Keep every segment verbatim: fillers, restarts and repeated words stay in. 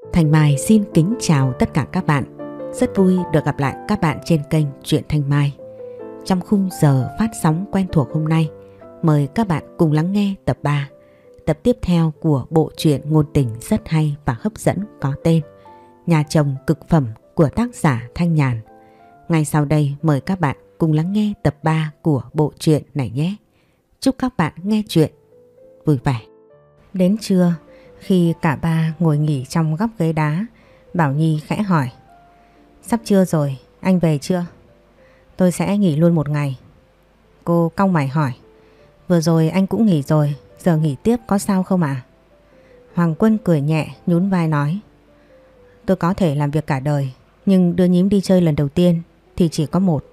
Thanh Mai xin kính chào tất cả các bạn. Rất vui được gặp lại các bạn trên kênh Truyện Thanh Mai. Trong khung giờ phát sóng quen thuộc hôm nay, mời các bạn cùng lắng nghe tập ba, tập tiếp theo của bộ truyện ngôn tình rất hay và hấp dẫn có tên Nhà chồng cực phẩm của tác giả Thanh Nhàn. Ngay sau đây mời các bạn cùng lắng nghe tập ba của bộ truyện này nhé. Chúc các bạn nghe truyện vui vẻ. Đến trưa, khi cả ba ngồi nghỉ trong góc ghế đá, Bảo Nhi khẽ hỏi: "Sắp trưa rồi, anh về chưa?" "Tôi sẽ nghỉ luôn một ngày." Cô cau mày hỏi: "Vừa rồi anh cũng nghỉ rồi, giờ nghỉ tiếp có sao không ạ?" Hoàng Quân cười nhẹ nhún vai nói: "Tôi có thể làm việc cả đời, nhưng đưa nhím đi chơi lần đầu tiên thì chỉ có một."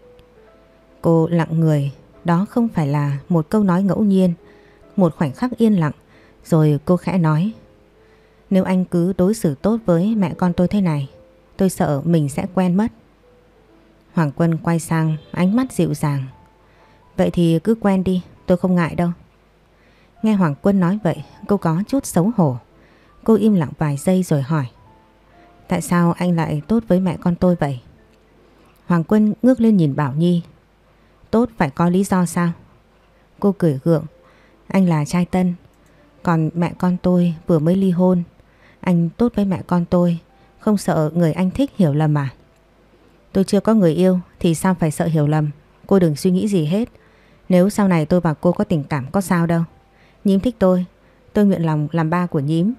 Cô lặng người, đó không phải là một câu nói ngẫu nhiên. Một khoảnh khắc yên lặng, rồi cô khẽ nói: "Nếu anh cứ đối xử tốt với mẹ con tôi thế này, tôi sợ mình sẽ quen mất." Hoàng Quân quay sang, ánh mắt dịu dàng: "Vậy thì cứ quen đi, tôi không ngại đâu." Nghe Hoàng Quân nói vậy, cô có chút xấu hổ. Cô im lặng vài giây rồi hỏi: "Tại sao anh lại tốt với mẹ con tôi vậy?" Hoàng Quân ngước lên nhìn Bảo Nhi: "Tốt phải có lý do sao?" Cô cười gượng: "Anh là trai tân, còn mẹ con tôi vừa mới ly hôn. Anh tốt với mẹ con tôi, không sợ người anh thích hiểu lầm à?" "Tôi chưa có người yêu thì sao phải sợ hiểu lầm. Cô đừng suy nghĩ gì hết. Nếu sau này tôi và cô có tình cảm có sao đâu. Nhím thích tôi, tôi nguyện lòng làm ba của nhím."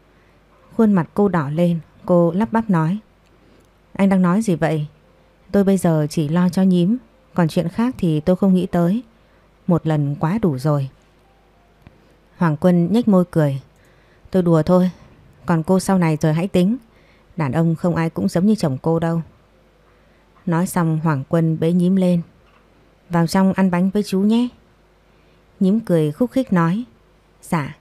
Khuôn mặt cô đỏ lên, cô lắp bắp nói: "Anh đang nói gì vậy? Tôi bây giờ chỉ lo cho nhím, còn chuyện khác thì tôi không nghĩ tới. Một lần quá đủ rồi." Hoàng Quân nhếch môi cười: "Tôi đùa thôi, còn cô sau này rồi hãy tính. Đàn ông không ai cũng giống như chồng cô đâu." Nói xong Hoàng Quân bế nhím lên: "Vào trong ăn bánh với chú nhé." Nhím cười khúc khích nói: "Dạ."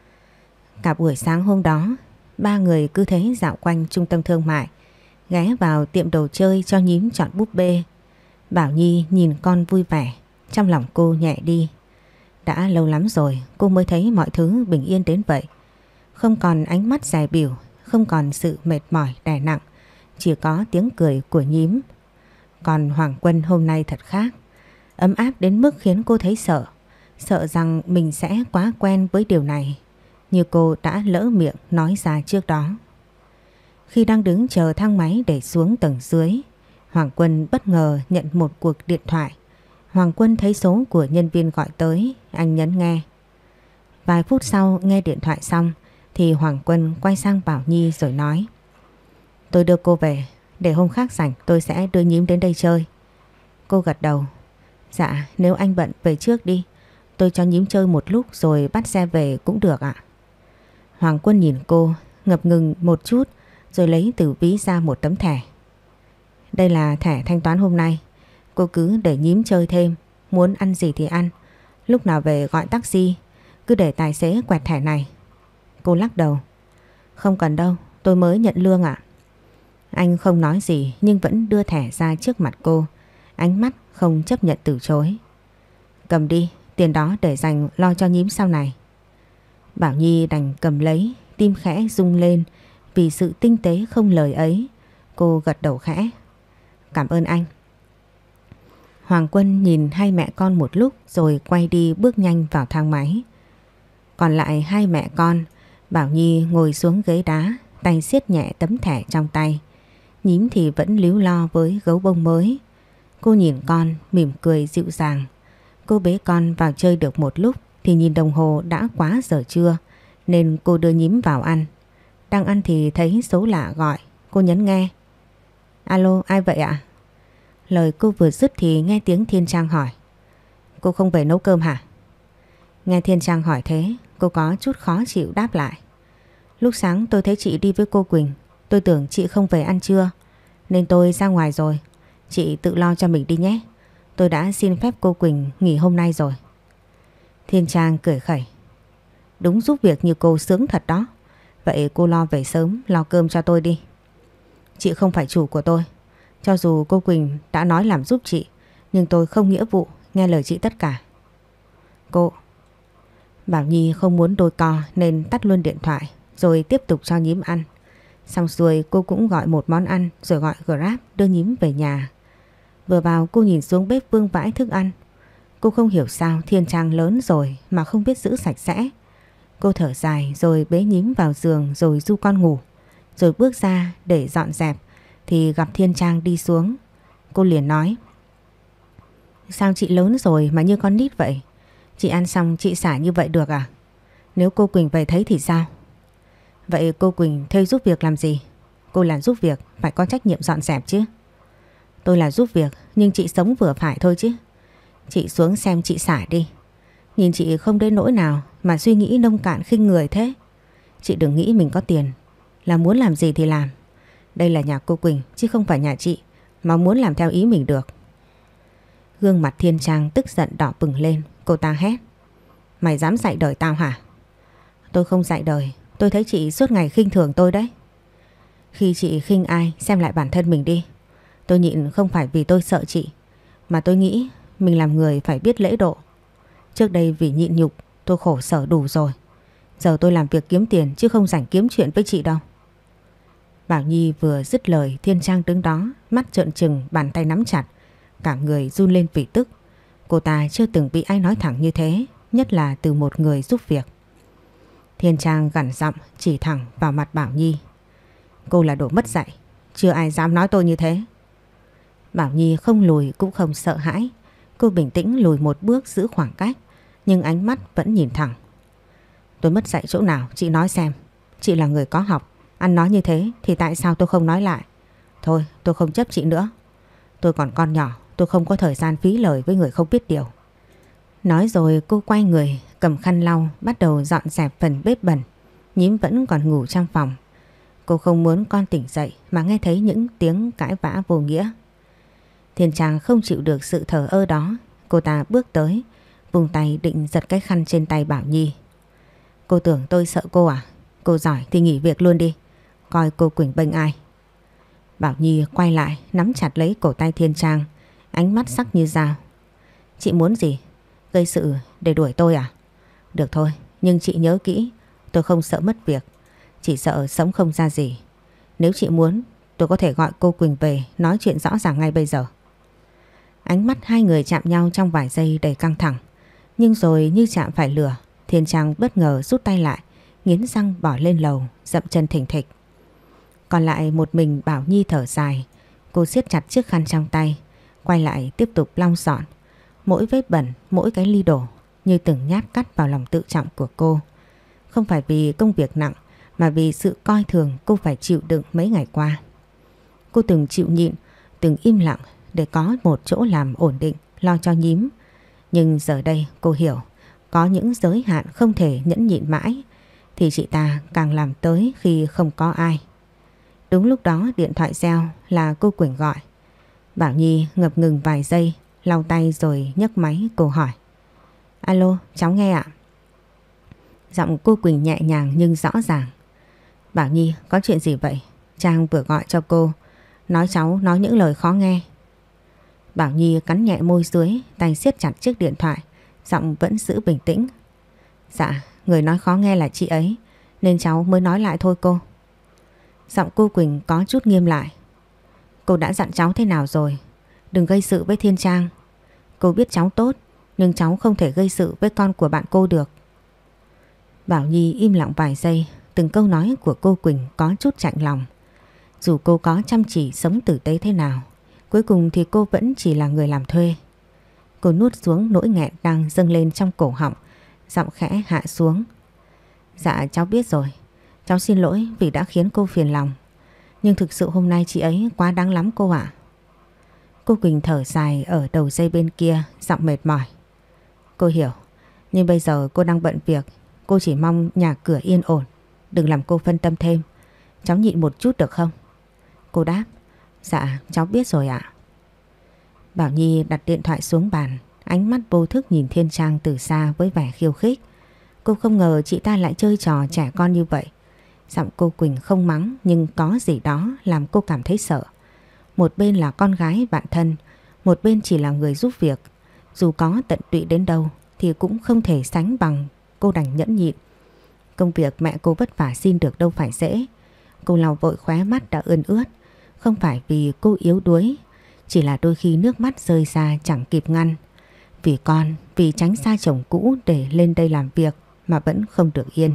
Cả buổi sáng hôm đó, ba người cứ thế dạo quanh trung tâm thương mại, ghé vào tiệm đồ chơi cho nhím chọn búp bê. Bảo Nhi nhìn con vui vẻ, trong lòng cô nhẹ đi. Đã lâu lắm rồi cô mới thấy mọi thứ bình yên đến vậy. Không còn ánh mắt dè bỉu, không còn sự mệt mỏi đè nặng, chỉ có tiếng cười của nhím. Còn Hoàng Quân hôm nay thật khác, ấm áp đến mức khiến cô thấy sợ. Sợ rằng mình sẽ quá quen với điều này, như cô đã lỡ miệng nói ra trước đó. Khi đang đứng chờ thang máy để xuống tầng dưới, Hoàng Quân bất ngờ nhận một cuộc điện thoại. Hoàng Quân thấy số của nhân viên gọi tới, anh nhấn nghe. Vài phút sau nghe điện thoại xong thì Hoàng Quân quay sang Bảo Nhi rồi nói: "Tôi đưa cô về, để hôm khác rảnh tôi sẽ đưa nhím đến đây chơi." Cô gật đầu: "Dạ, nếu anh bận về trước đi, tôi cho nhím chơi một lúc rồi bắt xe về cũng được ạ." Hoàng Quân nhìn cô, ngập ngừng một chút rồi lấy từ ví ra một tấm thẻ. "Đây là thẻ thanh toán hôm nay, cô cứ để nhím chơi thêm, muốn ăn gì thì ăn, lúc nào về gọi taxi, cứ để tài xế quẹt thẻ này." Cô lắc đầu: "Không cần đâu, tôi mới nhận lương ạ." Anh không nói gì nhưng vẫn đưa thẻ ra trước mặt cô, ánh mắt không chấp nhận từ chối. "Cầm đi, tiền đó để dành lo cho nhím sau này." Bảo Nhi đành cầm lấy, tim khẽ rung lên vì sự tinh tế không lời ấy. Cô gật đầu khẽ: "Cảm ơn anh." Hoàng Quân nhìn hai mẹ con một lúc rồi quay đi bước nhanh vào thang máy. Còn lại hai mẹ con, Bảo Nhi ngồi xuống ghế đá, tay siết nhẹ tấm thẻ trong tay. Nhím thì vẫn líu lo với gấu bông mới. Cô nhìn con mỉm cười dịu dàng. Cô bế con vào chơi được một lúc thì nhìn đồng hồ đã quá giờ trưa, nên cô đưa nhím vào ăn. Đang ăn thì thấy số lạ gọi, cô nhấn nghe. "Alo, ai vậy ạ?" Lời cô vừa dứt thì nghe tiếng Thiên Trang hỏi: "Cô không về nấu cơm hả?" Nghe Thiên Trang hỏi thế, cô có chút khó chịu đáp lại: "Lúc sáng tôi thấy chị đi với cô Quỳnh, tôi tưởng chị không về ăn trưa, nên tôi ra ngoài rồi. Chị tự lo cho mình đi nhé, tôi đã xin phép cô Quỳnh nghỉ hôm nay rồi." Thiên Trang cười khẩy: "Đúng giúp việc như cô sướng thật đó. Vậy cô lo về sớm, lo cơm cho tôi đi." "Chị không phải chủ của tôi. Cho dù cô Quỳnh đã nói làm giúp chị, nhưng tôi không nghĩa vụ nghe lời chị tất cả." "Cô..." Bảo Nhi không muốn đôi co nên tắt luôn điện thoại rồi tiếp tục cho nhím ăn. Xong xuôi cô cũng gọi một món ăn rồi gọi Grab đưa Nhím về nhà. Vừa vào cô nhìn xuống bếp vương vãi thức ăn. Cô không hiểu sao Thiên Trang lớn rồi mà không biết giữ sạch sẽ. Cô thở dài rồi bế Nhím vào giường rồi du con ngủ. Rồi bước ra để dọn dẹp thì gặp Thiên Trang đi xuống. Cô liền nói: sao chị lớn rồi mà như con nít vậy? Chị ăn xong chị xả như vậy được à? Nếu cô Quỳnh về thấy thì sao? Vậy cô Quỳnh thuê giúp việc làm gì? Cô là giúp việc phải có trách nhiệm dọn dẹp chứ. Tôi là giúp việc nhưng chị sống vừa phải thôi chứ. Chị xuống xem chị xả đi. Nhìn chị không đến nỗi nào mà suy nghĩ nông cạn khinh người thế. Chị đừng nghĩ mình có tiền là muốn làm gì thì làm. Đây là nhà cô Quỳnh chứ không phải nhà chị, mà muốn làm theo ý mình được. Gương mặt Thiên Trang tức giận đỏ bừng lên. Cô ta hét: mày dám dạy đời tao hả? Tôi không dạy đời. Tôi thấy chị suốt ngày khinh thường tôi đấy. Khi chị khinh ai xem lại bản thân mình đi. Tôi nhịn không phải vì tôi sợ chị, mà tôi nghĩ mình làm người phải biết lễ độ. Trước đây vì nhịn nhục tôi khổ sở đủ rồi. Giờ tôi làm việc kiếm tiền chứ không rảnh kiếm chuyện với chị đâu. Bảo Nhi vừa dứt lời, Thiên Trang đứng đó, mắt trợn trừng, bàn tay nắm chặt, cả người run lên vì tức. Cô ta chưa từng bị ai nói thẳng như thế, nhất là từ một người giúp việc. Thiên Trang gằn giọng chỉ thẳng vào mặt Bảo Nhi: cô là đồ mất dạy, chưa ai dám nói tôi như thế. Bảo Nhi không lùi cũng không sợ hãi. Cô bình tĩnh lùi một bước giữ khoảng cách, nhưng ánh mắt vẫn nhìn thẳng. Tôi mất dạy chỗ nào chị nói xem. Chị là người có học, ăn nói như thế thì tại sao tôi không nói lại? Thôi tôi không chấp chị nữa. Tôi còn con nhỏ, tôi không có thời gian phí lời với người không biết điều. Nói rồi cô quay người cầm khăn lau bắt đầu dọn dẹp phần bếp bẩn. Nhím vẫn còn ngủ trong phòng. Cô không muốn con tỉnh dậy mà nghe thấy những tiếng cãi vã vô nghĩa. Thiên Trang không chịu được sự thờ ơ đó. Cô ta bước tới, vùng tay định giật cái khăn trên tay Bảo Nhi. Cô tưởng tôi sợ cô à? Cô giỏi thì nghỉ việc luôn đi. Coi cô Quỳnh bênh ai. Bảo Nhi quay lại nắm chặt lấy cổ tay Thiên Trang, ánh mắt sắc như dao. Chị muốn gì? Gây sự để đuổi tôi à? Được thôi, nhưng chị nhớ kỹ, tôi không sợ mất việc, chỉ sợ sống không ra gì. Nếu chị muốn, tôi có thể gọi cô Quỳnh về nói chuyện rõ ràng ngay bây giờ. Ánh mắt hai người chạm nhau trong vài giây đầy căng thẳng, nhưng rồi như chạm phải lửa, Thiên Trang bất ngờ rút tay lại, nghiến răng bỏ lên lầu, dậm chân thình thịch. Còn lại một mình Bảo Nhi thở dài. Cô siết chặt chiếc khăn trong tay, quay lại tiếp tục lau dọn. Mỗi vết bẩn, mỗi cái ly đổ như từng nhát cắt vào lòng tự trọng của cô. Không phải vì công việc nặng, mà vì sự coi thường cô phải chịu đựng mấy ngày qua. Cô từng chịu nhịn, từng im lặng để có một chỗ làm ổn định, lo cho Nhím. Nhưng giờ đây cô hiểu, có những giới hạn không thể nhẫn nhịn mãi, thì chị ta càng làm tới khi không có ai. Đúng lúc đó điện thoại reo, là cô Quỳnh gọi. Bảo Nhi ngập ngừng vài giây, lau tay rồi nhấc máy. Cô hỏi: alo, cháu nghe ạ. Giọng cô Quỳnh nhẹ nhàng nhưng rõ ràng. Bảo Nhi, có chuyện gì vậy? Trang vừa gọi cho cô, nói cháu nói những lời khó nghe. Bảo Nhi cắn nhẹ môi dưới, tay siết chặt chiếc điện thoại, giọng vẫn giữ bình tĩnh. Dạ, người nói khó nghe là chị ấy, nên cháu mới nói lại thôi cô. Giọng cô Quỳnh có chút nghiêm lại. Cô đã dặn cháu thế nào rồi? Đừng gây sự với Thiên Trang. Cô biết cháu tốt, nhưng cháu không thể gây sự với con của bạn cô được. Bảo Nhi im lặng vài giây, từng câu nói của cô Quỳnh có chút chạnh lòng. Dù cô có chăm chỉ sống tử tế thế nào, cuối cùng thì cô vẫn chỉ là người làm thuê. Cô nuốt xuống nỗi nghẹn đang dâng lên trong cổ họng, giọng khẽ hạ xuống. Dạ cháu biết rồi, cháu xin lỗi vì đã khiến cô phiền lòng. Nhưng thực sự hôm nay chị ấy quá đáng lắm cô ạ. Cô Quỳnh thở dài ở đầu dây bên kia, giọng mệt mỏi. Cô hiểu, nhưng bây giờ cô đang bận việc. Cô chỉ mong nhà cửa yên ổn, đừng làm cô phân tâm thêm. Cháu nhịn một chút được không? Cô đáp: dạ cháu biết rồi ạ. Bảo Nhi đặt điện thoại xuống bàn, ánh mắt vô thức nhìn Thiên Trang từ xa với vẻ khiêu khích. Cô không ngờ chị ta lại chơi trò trẻ con như vậy. Giọng cô Quỳnh không mắng, nhưng có gì đó làm cô cảm thấy sợ. Một bên là con gái bạn thân, một bên chỉ là người giúp việc. Dù có tận tụy đến đâu thì cũng không thể sánh bằng. Cô đành nhẫn nhịn. Công việc mẹ cô vất vả xin được đâu phải dễ. Cô lau vội khóe mắt đã ươn ướt. Không phải vì cô yếu đuối, chỉ là đôi khi nước mắt rơi ra chẳng kịp ngăn. Vì con, vì tránh xa chồng cũ để lên đây làm việc mà vẫn không được yên.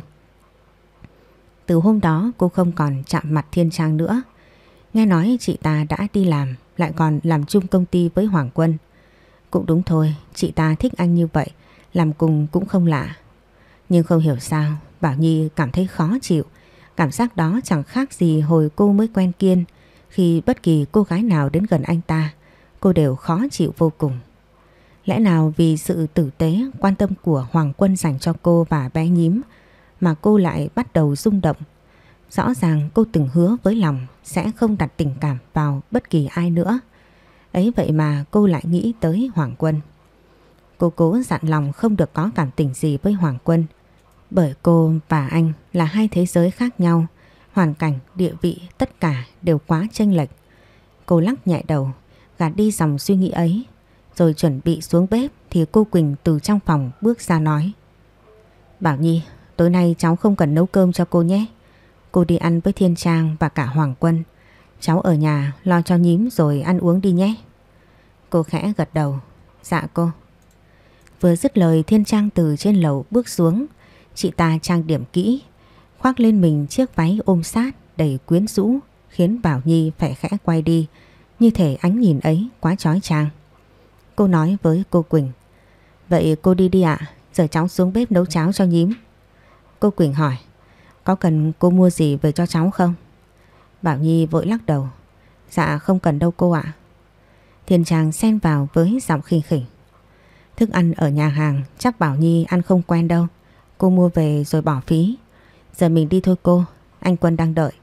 Từ hôm đó cô không còn chạm mặt Thiên Trang nữa. Nghe nói chị ta đã đi làm, lại còn làm chung công ty với Hoàng Quân. Cũng đúng thôi, chị ta thích anh như vậy, làm cùng cũng không lạ. Nhưng không hiểu sao Bảo Nhi cảm thấy khó chịu. Cảm giác đó chẳng khác gì hồi cô mới quen Kiên. Khi bất kỳ cô gái nào đến gần anh ta, cô đều khó chịu vô cùng. Lẽ nào vì sự tử tế, quan tâm của Hoàng Quân dành cho cô và bé Nhím mà cô lại bắt đầu rung động? Rõ ràng cô từng hứa với lòng sẽ không đặt tình cảm vào bất kỳ ai nữa. Ấy vậy mà cô lại nghĩ tới Hoàng Quân. Cô cố dặn lòng không được có cảm tình gì với Hoàng Quân, bởi cô và anh là hai thế giới khác nhau. Hoàn cảnh, địa vị, tất cả đều quá chênh lệch. Cô lắc nhẹ đầu, gạt đi dòng suy nghĩ ấy. Rồi chuẩn bị xuống bếp thì cô Quỳnh từ trong phòng bước ra nói: Bảo Nhi, tối nay cháu không cần nấu cơm cho cô nhé. Cô đi ăn với Thiên Trang và cả Hoàng Quân. Cháu ở nhà lo cho Nhím rồi ăn uống đi nhé. Cô khẽ gật đầu: Dạ cô. Vừa dứt lời, Thiên Trang từ trên lầu bước xuống. Chị ta trang điểm kỹ, khoác lên mình chiếc váy ôm sát đầy quyến rũ, khiến Bảo Nhi phải khẽ quay đi, như thể ánh nhìn ấy quá chói chang. Cô nói với cô Quỳnh: Vậy cô đi đi ạ, giờ cháu xuống bếp nấu cháo cho Nhím. Cô Quỳnh hỏi: Có cần cô mua gì về cho cháu không? Bảo Nhi vội lắc đầu: Dạ không cần đâu cô ạ. Thiên Trang xen vào với giọng khinh khỉnh: Thức ăn ở nhà hàng chắc Bảo Nhi ăn không quen đâu. Cô mua về rồi bỏ phí. Giờ mình đi thôi cô, anh Quân đang đợi.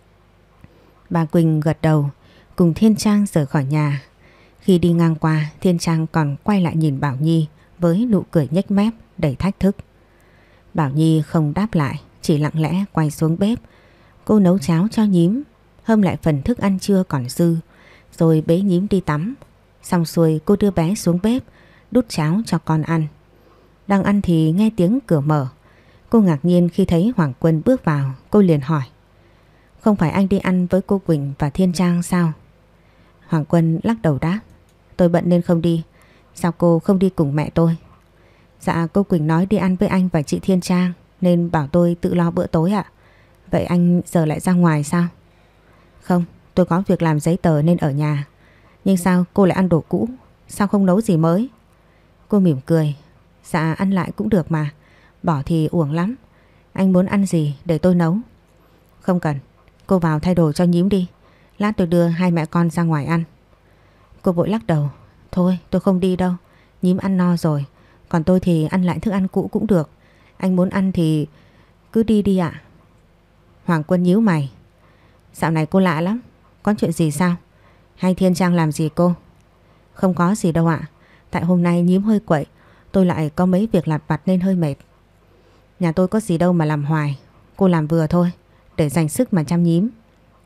Bà Quỳnh gật đầu, cùng Thiên Trang rời khỏi nhà. Khi đi ngang qua, Thiên Trang còn quay lại nhìn Bảo Nhi với nụ cười nhếch mép đầy thách thức. Bảo Nhi không đáp lại, chỉ lặng lẽ quay xuống bếp. Cô nấu cháo cho Nhím, hâm lại phần thức ăn trưa còn dư, rồi bế Nhím đi tắm. Xong xuôi cô đưa bé xuống bếp, đút cháo cho con ăn. Đang ăn thì nghe tiếng cửa mở. Cô ngạc nhiên khi thấy Hoàng Quân bước vào. Cô liền hỏi: Không phải anh đi ăn với cô Quỳnh và Thiên Trang sao? Hoàng Quân lắc đầu đáp: Tôi bận nên không đi. Sao cô không đi cùng mẹ tôi? Dạ cô Quỳnh nói đi ăn với anh và chị Thiên Trang nên bảo tôi tự lo bữa tối ạ. Vậy anh giờ lại ra ngoài sao? Không, tôi có việc làm giấy tờ nên ở nhà. Nhưng sao cô lại ăn đồ cũ? Sao không nấu gì mới? Cô mỉm cười: Dạ ăn lại cũng được mà, bỏ thì uổng lắm. Anh muốn ăn gì để tôi nấu? Không cần, cô vào thay đồ cho Nhím đi. Lát tôi đưa hai mẹ con ra ngoài ăn. Cô vội lắc đầu: Thôi tôi không đi đâu, Nhím ăn no rồi. Còn tôi thì ăn lại thức ăn cũ cũng được. Anh muốn ăn thì cứ đi đi ạ. Hoàng Quân nhíu mày: Dạo này cô lạ lắm, có chuyện gì sao? Hay Thiên Trang làm gì cô? Không có gì đâu ạ. Tại hôm nay Nhím hơi quậy, tôi lại có mấy việc lặt vặt nên hơi mệt. Nhà tôi có gì đâu mà làm hoài. Cô làm vừa thôi, để dành sức mà chăm Nhím.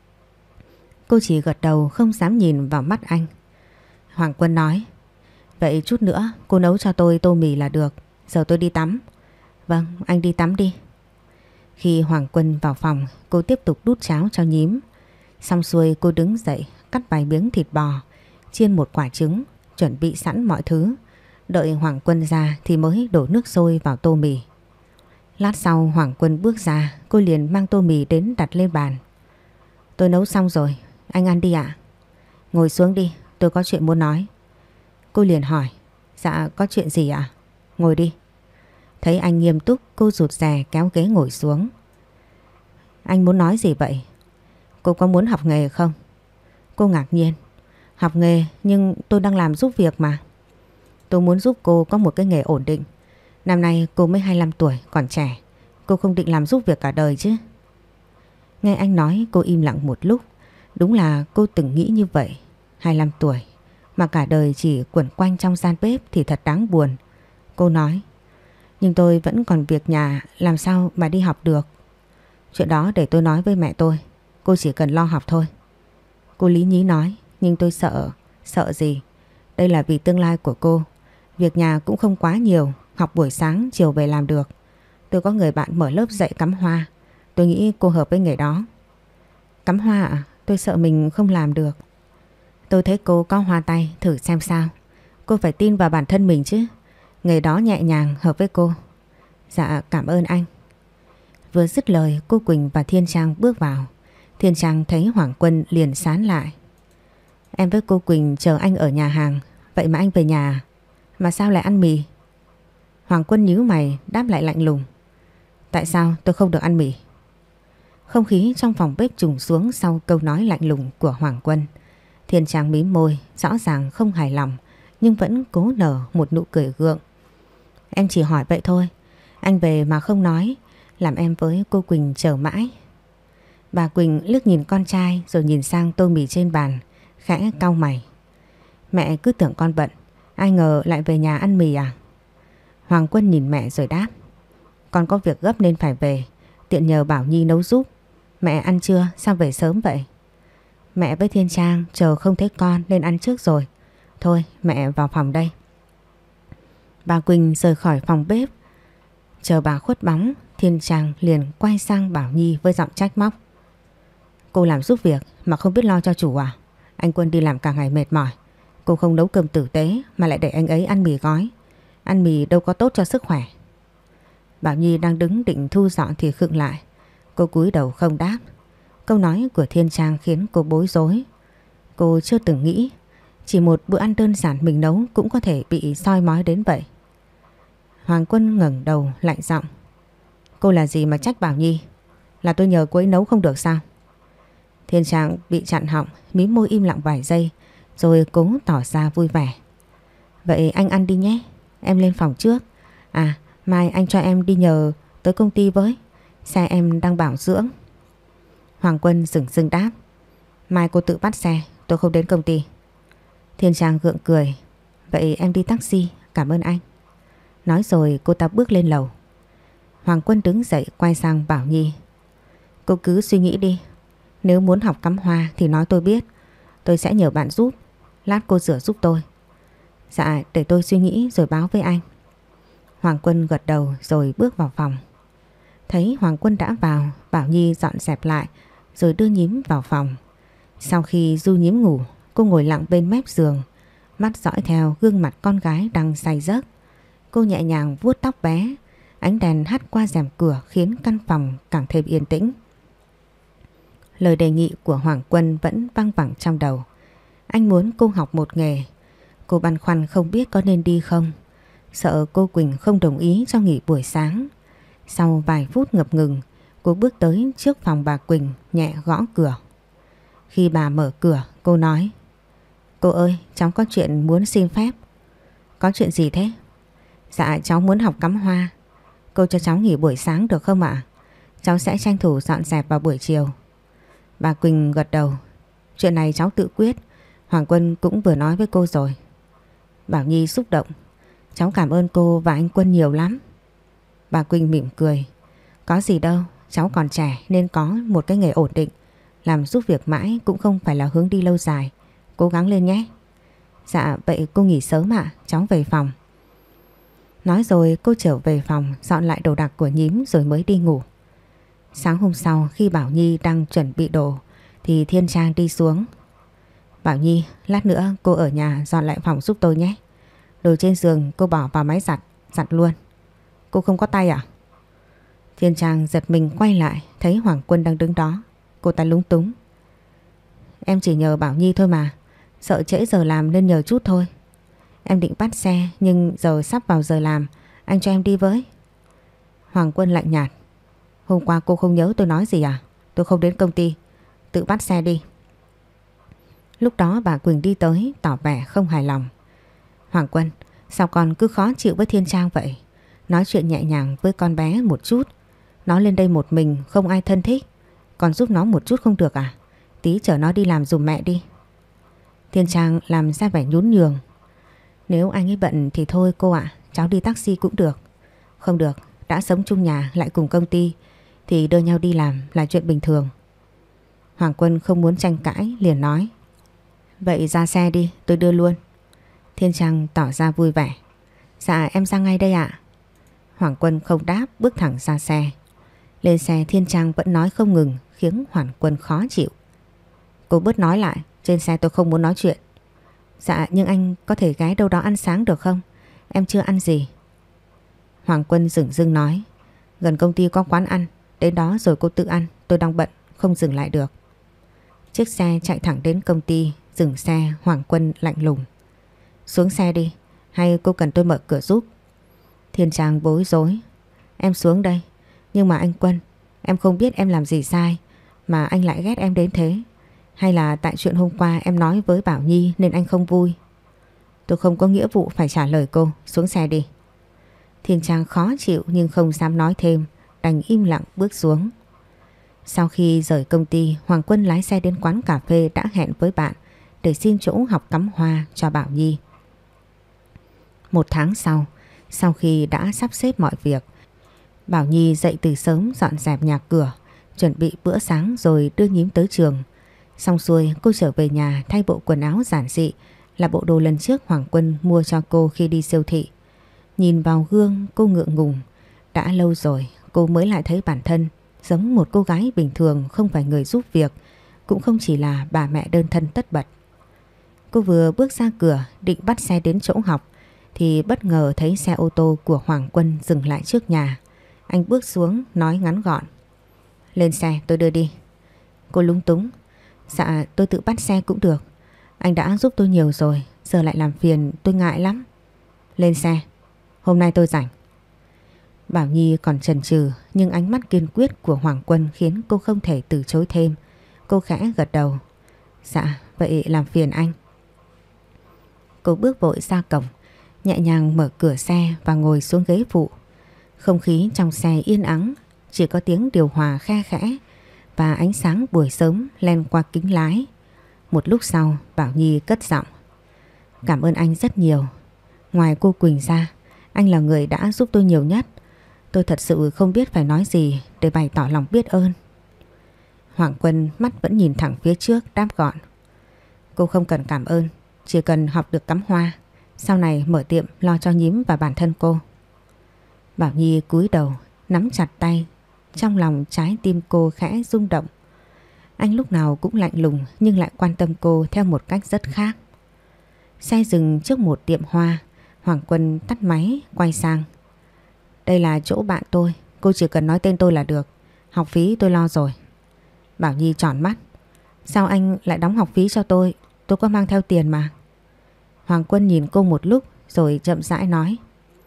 Cô chỉ gật đầu không dám nhìn vào mắt anh. Hoàng Quân nói: Vậy chút nữa cô nấu cho tôi tô mì là được. Giờ tôi đi tắm. Vâng, anh đi tắm đi. Khi Hoàng Quân vào phòng, cô tiếp tục đút cháo cho Nhím. Xong xuôi cô đứng dậy, cắt vài miếng thịt bò, chiên một quả trứng, chuẩn bị sẵn mọi thứ. Đợi Hoàng Quân ra thì mới đổ nước sôi vào tô mì. Lát sau Hoàng Quân bước ra, cô liền mang tô mì đến đặt lên bàn. Tôi nấu xong rồi, anh ăn đi ạ. Ngồi xuống đi, tôi có chuyện muốn nói. Cô liền hỏi: Dạ có chuyện gì ạ? Ngồi đi. Thấy anh nghiêm túc, cô rụt rè kéo ghế ngồi xuống. Anh muốn nói gì vậy? Cô có muốn học nghề không? Cô ngạc nhiên: Học nghề? Nhưng tôi đang làm giúp việc mà. Tôi muốn giúp cô có một cái nghề ổn định. Năm nay cô mới hai mươi lăm tuổi, còn trẻ. Cô không định làm giúp việc cả đời chứ? Nghe anh nói cô im lặng một lúc. Đúng là cô từng nghĩ như vậy. hai mươi lăm tuổi mà cả đời chỉ quẩn quanh trong gian bếp thì thật đáng buồn. Cô nói: Nhưng tôi vẫn còn việc nhà, làm sao mà đi học được? Chuyện đó để tôi nói với mẹ tôi. Cô chỉ cần lo học thôi. Cô lý nhí nói: Nhưng tôi sợ. Sợ gì? Đây là vì tương lai của cô. Việc nhà cũng không quá nhiều, học buổi sáng chiều về làm được. Tôi có người bạn mở lớp dạy cắm hoa. Tôi nghĩ cô hợp với nghề đó. Cắm hoa à? Tôi sợ mình không làm được. Tôi thấy cô có hoa tay, thử xem sao. Cô phải tin vào bản thân mình chứ. Nghề đó nhẹ nhàng hợp với cô. Dạ cảm ơn anh. Vừa dứt lời cô Quỳnh và Thiên Trang bước vào. Thiên Trang thấy Hoàng Quân liền sán lại. Em với cô Quỳnh chờ anh ở nhà hàng. Vậy mà anh về nhà à? Mà sao lại ăn mì? Hoàng Quân nhíu mày đáp lại lạnh lùng. Tại sao tôi không được ăn mì? Không khí trong phòng bếp trùng xuống sau câu nói lạnh lùng của Hoàng Quân. Thiên Trang mím môi, rõ ràng không hài lòng nhưng vẫn cố nở một nụ cười gượng. Em chỉ hỏi vậy thôi. Anh về mà không nói, làm em với cô Quỳnh chờ mãi. Bà Quỳnh liếc nhìn con trai rồi nhìn sang tô mì trên bàn, khẽ cau mày. Mẹ cứ tưởng con bận, ai ngờ lại về nhà ăn mì à? Hoàng Quân nhìn mẹ rồi đáp. Con có việc gấp nên phải về, tiện nhờ Bảo Nhi nấu giúp. Mẹ ăn chưa? Sao về sớm vậy? Mẹ với Thiên Trang chờ không thấy con nên ăn trước rồi. Thôi mẹ vào phòng đây. Bà Quỳnh rời khỏi phòng bếp. Chờ bà khuất bóng, Thiên Trang liền quay sang Bảo Nhi với giọng trách móc. Cô làm giúp việc mà không biết lo cho chủ à? Anh Quân đi làm cả ngày mệt mỏi. Cô không nấu cơm tử tế mà lại để anh ấy ăn mì gói. Ăn mì đâu có tốt cho sức khỏe. Bảo Nhi đang đứng định thu dọn thì khựng lại. Cô cúi đầu không đáp. Câu nói của Thiên Trang khiến cô bối rối. Cô chưa từng nghĩ chỉ một bữa ăn đơn giản mình nấu cũng có thể bị soi mói đến vậy. Hoàng Quân ngẩng đầu lạnh giọng. Cô là gì mà trách Bảo Nhi? Là tôi nhờ cô ấy nấu không được sao? Thiên Trang bị chặn họng, mím môi im lặng vài giây rồi cố tỏ ra vui vẻ. Vậy anh ăn đi nhé, em lên phòng trước. À mai anh cho em đi nhờ tới công ty với, xe em đang bảo dưỡng. Hoàng Quân dừng dừng đáp. Mai cô tự bắt xe, tôi không đến công ty. Thiên Trang gượng cười. Vậy em đi taxi, cảm ơn anh. Nói rồi cô ta bước lên lầu. Hoàng Quân đứng dậy quay sang Bảo Nhi. Cô cứ suy nghĩ đi. Nếu muốn học cắm hoa thì nói tôi biết. Tôi sẽ nhờ bạn giúp. Lát cô rửa giúp tôi. Dạ để tôi suy nghĩ rồi báo với anh. Hoàng Quân gật đầu rồi bước vào phòng. Thấy Hoàng Quân đã vào, Bảo Nhi dọn dẹp lại rồi đưa Nhím vào phòng. Sau khi du Nhím ngủ, cô ngồi lặng bên mép giường, mắt dõi theo gương mặt con gái đang say giấc. Cô nhẹ nhàng vuốt tóc bé, ánh đèn hắt qua rèm cửa khiến căn phòng càng thêm yên tĩnh. Lời đề nghị của Hoàng Quân vẫn văng vẳng trong đầu. Anh muốn cô học một nghề. Cô băn khoăn không biết có nên đi không. Sợ cô Quỳnh không đồng ý cho nghỉ buổi sáng. Sau vài phút ngập ngừng, cô bước tới trước phòng bà Quỳnh nhẹ gõ cửa. Khi bà mở cửa, cô nói. Cô ơi, cháu có chuyện muốn xin phép. Có chuyện gì thế? Dạ cháu muốn học cắm hoa. Cô cho cháu nghỉ buổi sáng được không ạ? Cháu sẽ tranh thủ dọn dẹp vào buổi chiều. Bà Quỳnh gật đầu. Chuyện này cháu tự quyết. Hoàng Quân cũng vừa nói với cô rồi. Bảo Nhi xúc động. Cháu cảm ơn cô và anh Quân nhiều lắm. Bà Quỳnh mỉm cười. Có gì đâu, cháu còn trẻ nên có một cái nghề ổn định. Làm giúp việc mãi cũng không phải là hướng đi lâu dài. Cố gắng lên nhé. Dạ vậy cô nghỉ sớm ạ, cháu về phòng. Nói rồi cô trở về phòng dọn lại đồ đạc của Nhím rồi mới đi ngủ. Sáng hôm sau khi Bảo Nhi đang chuẩn bị đồ thì Thiên Trang đi xuống. Bảo Nhi, lát nữa cô ở nhà dọn lại phòng giúp tôi nhé. Đồ trên giường cô bỏ vào máy giặt, giặt luôn. Cô không có tay à? Thiên Trang giật mình quay lại, thấy Hoàng Quân đang đứng đó. Cô ta lúng túng. Em chỉ nhờ Bảo Nhi thôi mà, sợ trễ giờ làm nên nhờ chút thôi. Em định bắt xe nhưng giờ sắp vào giờ làm, anh cho em đi với. Hoàng Quân lạnh nhạt. Hôm qua cô không nhớ tôi nói gì à? Tôi không đến công ty, tự bắt xe đi. Lúc đó bà Quỳnh đi tới tỏ vẻ không hài lòng. Hoàng Quân, sao con cứ khó chịu với Thiên Trang vậy? Nói chuyện nhẹ nhàng với con bé một chút. Nó lên đây một mình không ai thân thích. Còn giúp nó một chút không được à? Tí chở nó đi làm giùm mẹ đi. Thiên Trang làm ra vẻ nhún nhường. Nếu anh ấy bận thì thôi cô ạ, cháu đi taxi cũng được. Không được, đã sống chung nhà lại cùng công ty thì đưa nhau đi làm là chuyện bình thường. Hoàng Quân không muốn tranh cãi liền nói. Vậy ra xe đi, tôi đưa luôn. Thiên Trang tỏ ra vui vẻ. Dạ em ra ngay đây ạ. Hoàng Quân không đáp, bước thẳng ra xe. Lên xe Thiên Trang vẫn nói không ngừng khiến Hoàng Quân khó chịu. Cô bớt nói lại, trên xe tôi không muốn nói chuyện. Dạ nhưng anh có thể ghé đâu đó ăn sáng được không? Em chưa ăn gì. Hoàng Quân dửng dưng nói, gần công ty có quán ăn, đến đó rồi cô tự ăn, tôi đang bận, không dừng lại được. Chiếc xe chạy thẳng đến công ty, dừng xe. Hoàng Quân lạnh lùng, xuống xe đi, hay cô cần tôi mở cửa giúp? Thiên Trang bối rối, em xuống đây. Nhưng mà anh Quân, em không biết em làm gì sai mà anh lại ghét em đến thế. Hay là tại chuyện hôm qua em nói với Bảo Nhi nên anh không vui? Tôi không có nghĩa vụ phải trả lời cô, xuống xe đi. Thiên Trang khó chịu nhưng không dám nói thêm, đành im lặng bước xuống. Sau khi rời công ty, Hoàng Quân lái xe đến quán cà phê đã hẹn với bạn để xin chỗ học cắm hoa cho Bảo Nhi. Một tháng sau, sau khi đã sắp xếp mọi việc, Bảo Nhi dậy từ sớm dọn dẹp nhà cửa, chuẩn bị bữa sáng rồi đưa nhím tới trường. Xong xuôi cô trở về nhà thay bộ quần áo giản dị là bộ đồ lần trước Hoàng Quân mua cho cô khi đi siêu thị. Nhìn vào gương cô ngượng ngùng. Đã lâu rồi cô mới lại thấy bản thân giống một cô gái bình thường, không phải người giúp việc, cũng không chỉ là bà mẹ đơn thân tất bật. Cô vừa bước ra cửa định bắt xe đến chỗ học thì bất ngờ thấy xe ô tô của Hoàng Quân dừng lại trước nhà. Anh bước xuống nói ngắn gọn, lên xe tôi đưa đi. Cô lúng túng, dạ tôi tự bắt xe cũng được, anh đã giúp tôi nhiều rồi, giờ lại làm phiền tôi ngại lắm. Lên xe, hôm nay tôi rảnh. Bảo Nhi còn chần chừ nhưng ánh mắt kiên quyết của Hoàng Quân khiến cô không thể từ chối thêm. Cô khẽ gật đầu, dạ vậy làm phiền anh. Cô bước vội ra cổng, nhẹ nhàng mở cửa xe và ngồi xuống ghế phụ. Không khí trong xe yên ắng, chỉ có tiếng điều hòa khe khẽ và ánh sáng buổi sớm len qua kính lái. Một lúc sau Bảo Nhi cất giọng, cảm ơn anh rất nhiều. Ngoài cô Quỳnh ra, anh là người đã giúp tôi nhiều nhất. Tôi thật sự không biết phải nói gì để bày tỏ lòng biết ơn. Hoàng Quân mắt vẫn nhìn thẳng phía trước đáp gọn, cô không cần cảm ơn, chỉ cần học được cắm hoa, sau này mở tiệm lo cho nhím và bản thân cô. Bảo Nhi cúi đầu nắm chặt tay, trong lòng trái tim cô khẽ rung động. Anh lúc nào cũng lạnh lùng nhưng lại quan tâm cô theo một cách rất khác. Xe dừng trước một tiệm hoa, Hoàng Quân tắt máy quay sang, đây là chỗ bạn tôi, cô chỉ cần nói tên tôi là được, học phí tôi lo rồi. Bảo Nhi tròn mắt, sao anh lại đóng học phí cho tôi, tôi có mang theo tiền mà. Hoàng Quân nhìn cô một lúc rồi chậm rãi nói,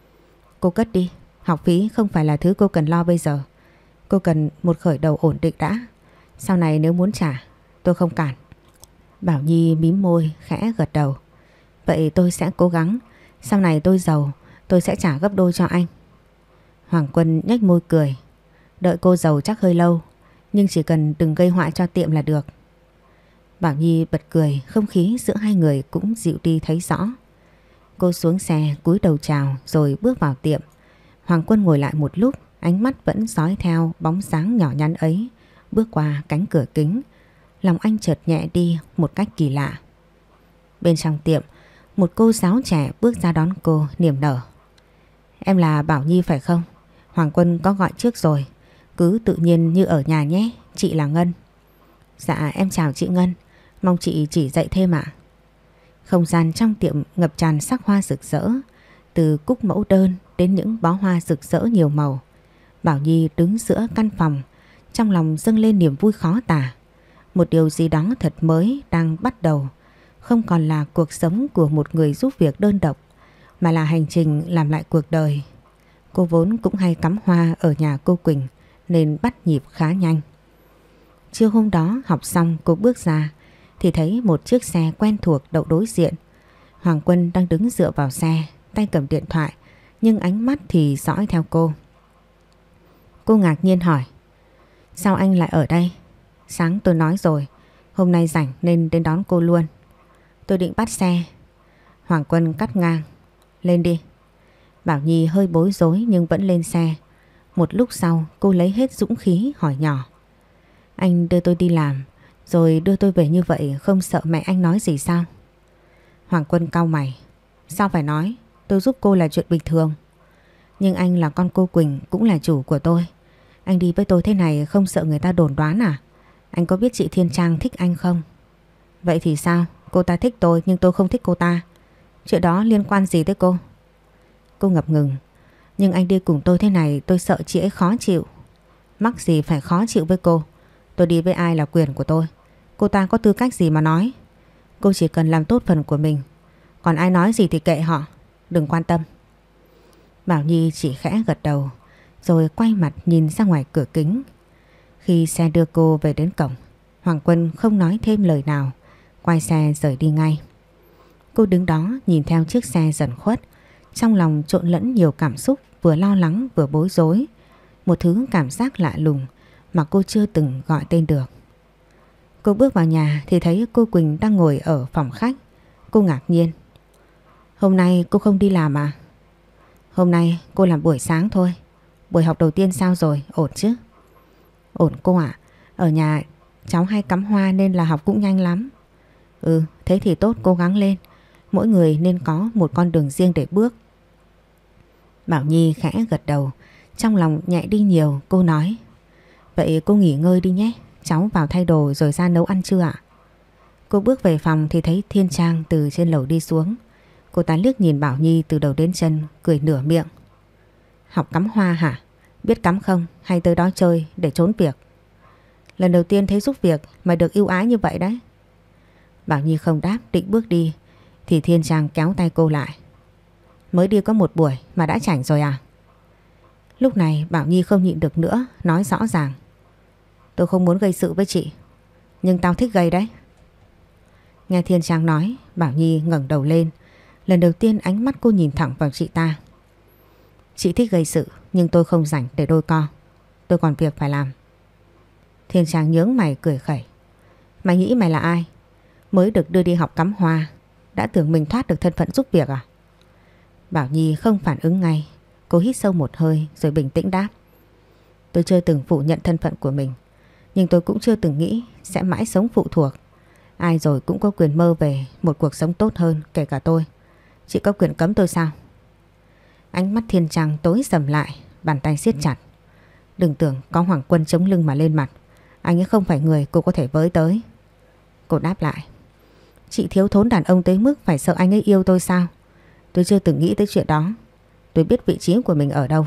cô cất đi, học phí không phải là thứ cô cần lo bây giờ. Cô cần một khởi đầu ổn định đã, sau này nếu muốn trả tôi không cản. Bảo Nhi mím môi khẽ gật đầu, vậy tôi sẽ cố gắng, sau này tôi giàu tôi sẽ trả gấp đôi cho anh. Hoàng Quân nhếch môi cười, đợi cô giàu chắc hơi lâu, nhưng chỉ cần đừng gây họa cho tiệm là được. Bảo Nhi bật cười, không khí giữa hai người cũng dịu đi thấy rõ. Cô xuống xe cúi đầu chào rồi bước vào tiệm. Hoàng Quân ngồi lại một lúc, ánh mắt vẫn dõi theo bóng dáng nhỏ nhắn ấy bước qua cánh cửa kính. Lòng anh chợt nhẹ đi một cách kỳ lạ. Bên trong tiệm, một cô giáo trẻ bước ra đón cô niềm nở. Em là Bảo Nhi phải không? Hoàng Quân có gọi trước rồi, cứ tự nhiên như ở nhà nhé, chị là Ngân. Dạ em chào chị Ngân, mong chị chỉ dạy thêm ạ. Không gian trong tiệm ngập tràn sắc hoa rực rỡ, từ cúc mẫu đơn đến những bó hoa rực rỡ nhiều màu. Bảo Nhi đứng giữa căn phòng, trong lòng dâng lên niềm vui khó tả. Một điều gì đó thật mới đang bắt đầu, không còn là cuộc sống của một người giúp việc đơn độc, mà là hành trình làm lại cuộc đời. Cô vốn cũng hay cắm hoa ở nhà cô Quỳnh nên bắt nhịp khá nhanh. Trưa hôm đó học xong cô bước ra thì thấy một chiếc xe quen thuộc đậu đối diện. Hoàng Quân đang đứng dựa vào xe, tay cầm điện thoại nhưng ánh mắt thì dõi theo cô. Cô ngạc nhiên hỏi, sao anh lại ở đây? Sáng tôi nói rồi, hôm nay rảnh nên đến đón cô luôn. Tôi định bắt xe. Hoàng Quân cắt ngang, lên đi. Bảo Nhi hơi bối rối nhưng vẫn lên xe. Một lúc sau cô lấy hết dũng khí hỏi nhỏ, anh đưa tôi đi làm rồi đưa tôi về như vậy, không sợ mẹ anh nói gì sao? Hoàng Quân cau mày, sao phải nói, tôi giúp cô là chuyện bình thường. Nhưng anh là con cô Quỳnh, cũng là chủ của tôi. Anh đi với tôi thế này không sợ người ta đồn đoán à? Anh có biết chị Thiên Trang thích anh không? Vậy thì sao? Cô ta thích tôi nhưng tôi không thích cô ta. Chuyện đó liên quan gì tới cô? Cô ngập ngừng. Nhưng anh đi cùng tôi thế này tôi sợ chị ấy khó chịu. Mắc gì phải khó chịu với cô. Tôi đi với ai là quyền của tôi. Cô ta có tư cách gì mà nói. Cô chỉ cần làm tốt phần của mình. Còn ai nói gì thì kệ họ. Đừng quan tâm. Bảo Nhi chỉ khẽ gật đầu rồi quay mặt nhìn ra ngoài cửa kính. Khi xe đưa cô về đến cổng, Hoàng Quân không nói thêm lời nào, quay xe rời đi ngay. Cô đứng đó nhìn theo chiếc xe dần khuất, trong lòng trộn lẫn nhiều cảm xúc, vừa lo lắng vừa bối rối. Một thứ cảm giác lạ lùng mà cô chưa từng gọi tên được. Cô bước vào nhà thì thấy cô Quỳnh đang ngồi ở phòng khách. Cô ngạc nhiên. Hôm nay cô không đi làm à? Hôm nay cô làm buổi sáng thôi. Buổi học đầu tiên sao rồi? Ổn chứ? Ổn cô ạ. Ở nhà cháu hay cắm hoa nên là học cũng nhanh lắm. Ừ, thế thì tốt, cố gắng lên. Mỗi người nên có một con đường riêng để bước. Bảo Nhi khẽ gật đầu, trong lòng nhẹ đi nhiều. Cô nói, vậy cô nghỉ ngơi đi nhé, cháu vào thay đồ rồi ra nấu ăn chưa ạ? Cô bước về phòng thì thấy Thiên Trang từ trên lầu đi xuống. Cô ta liếc nhìn Bảo Nhi từ đầu đến chân, cười nửa miệng. Học cắm hoa hả? Biết cắm không? Hay tới đó chơi để trốn việc? Lần đầu tiên thấy giúp việc mà được ưu ái như vậy đấy. Bảo Nhi không đáp, định bước đi thì Thiên Trang kéo tay cô lại. Mới đi có một buổi mà đã chảnh rồi à? Lúc này Bảo Nhi không nhịn được nữa, nói rõ ràng. Tôi không muốn gây sự với chị, nhưng tao thích gây đấy. Nghe Thiên Trang nói, Bảo Nhi ngẩng đầu lên. Lần đầu tiên ánh mắt cô nhìn thẳng vào chị ta. Chị thích gây sự nhưng tôi không rảnh để đôi co. Tôi còn việc phải làm. Thiên Trang nhướng mày cười khẩy. Mày nghĩ mày là ai? Mới được đưa đi học cắm hoa đã tưởng mình thoát được thân phận giúp việc à? Bảo Nhi không phản ứng ngay. Cô hít sâu một hơi rồi bình tĩnh đáp. Tôi chưa từng phủ nhận thân phận của mình, nhưng tôi cũng chưa từng nghĩ sẽ mãi sống phụ thuộc. Ai rồi cũng có quyền mơ về một cuộc sống tốt hơn, kể cả tôi. Chị có quyền cấm tôi sao? Ánh mắt Thiên Trang tối sầm lại, bàn tay siết chặt. Đừng tưởng có Hoàng Quân chống lưng mà lên mặt. Anh ấy không phải người cô có thể với tới. Cô đáp lại. Chị thiếu thốn đàn ông tới mức phải sợ anh ấy yêu tôi sao? Tôi chưa từng nghĩ tới chuyện đó. Tôi biết vị trí của mình ở đâu.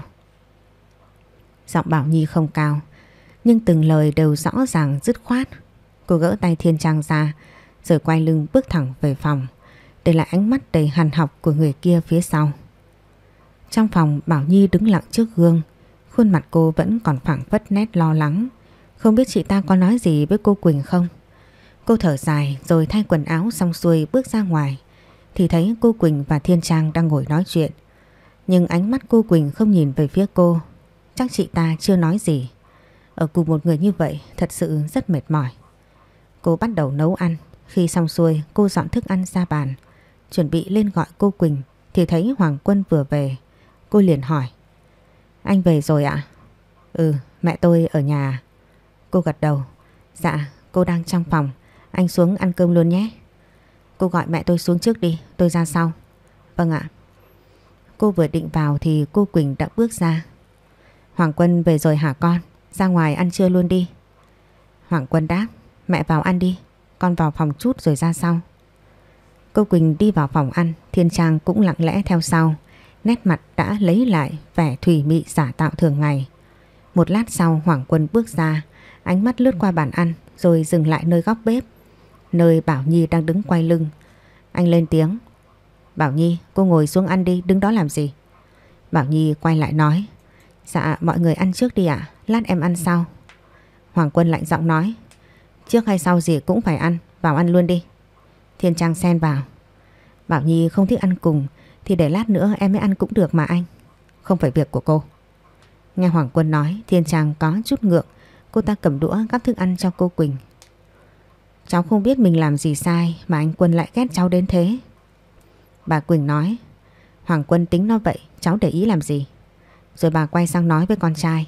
Giọng Bảo Nhi không cao, nhưng từng lời đều rõ ràng dứt khoát. Cô gỡ tay Thiên Trang ra rồi quay lưng bước thẳng về phòng, để lại ánh mắt đầy hằn học của người kia phía sau. Trong phòng, Bảo Nhi đứng lặng trước gương. Khuôn mặt cô vẫn còn phảng phất nét lo lắng. Không biết chị ta có nói gì với cô Quỳnh không? Cô thở dài rồi thay quần áo xong xuôi bước ra ngoài thì thấy cô Quỳnh và Thiên Trang đang ngồi nói chuyện. Nhưng ánh mắt cô Quỳnh không nhìn về phía cô. Chắc chị ta chưa nói gì. Ở cùng một người như vậy thật sự rất mệt mỏi. Cô bắt đầu nấu ăn. Khi xong xuôi cô dọn thức ăn ra bàn, chuẩn bị lên gọi cô Quỳnh thì thấy Hoàng Quân vừa về. Cô liền hỏi. Anh về rồi ạ? Ừ, mẹ tôi ở nhà. Cô gật đầu. Dạ, cô đang trong phòng. Anh xuống ăn cơm luôn nhé. Cô gọi mẹ tôi xuống trước đi, tôi ra sau. Vâng ạ. Cô vừa định vào thì cô Quỳnh đã bước ra. Hoàng Quân về rồi hả con? Ra ngoài ăn trưa luôn đi. Hoàng Quân đáp. Mẹ vào ăn đi, con vào phòng chút rồi ra sau. Cô Quỳnh đi vào phòng ăn, Thiên Trang cũng lặng lẽ theo sau. Nét mặt đã lấy lại vẻ thùy mị giả tạo thường ngày. Một lát sau Hoàng Quân bước ra, ánh mắt lướt qua bàn ăn rồi dừng lại nơi góc bếp, nơi Bảo Nhi đang đứng quay lưng. Anh lên tiếng. Bảo Nhi, cô ngồi xuống ăn đi, đứng đó làm gì? Bảo Nhi quay lại nói. Dạ, mọi người ăn trước đi ạ, lát em ăn sau. Hoàng Quân lạnh giọng nói. Trước hay sau gì cũng phải ăn, vào ăn luôn đi. Thiên Trang xen vào. Bảo Nhi không thích ăn cùng thì để lát nữa em mới ăn cũng được mà anh. Không phải việc của cô. Nghe Hoàng Quân nói, Thiên Trang có chút ngượng. Cô ta cầm đũa gắp thức ăn cho cô Quỳnh. Cháu không biết mình làm gì sai mà anh Quân lại ghét cháu đến thế. Bà Quỳnh nói. Hoàng Quân tính nó vậy, cháu để ý làm gì? Rồi bà quay sang nói với con trai.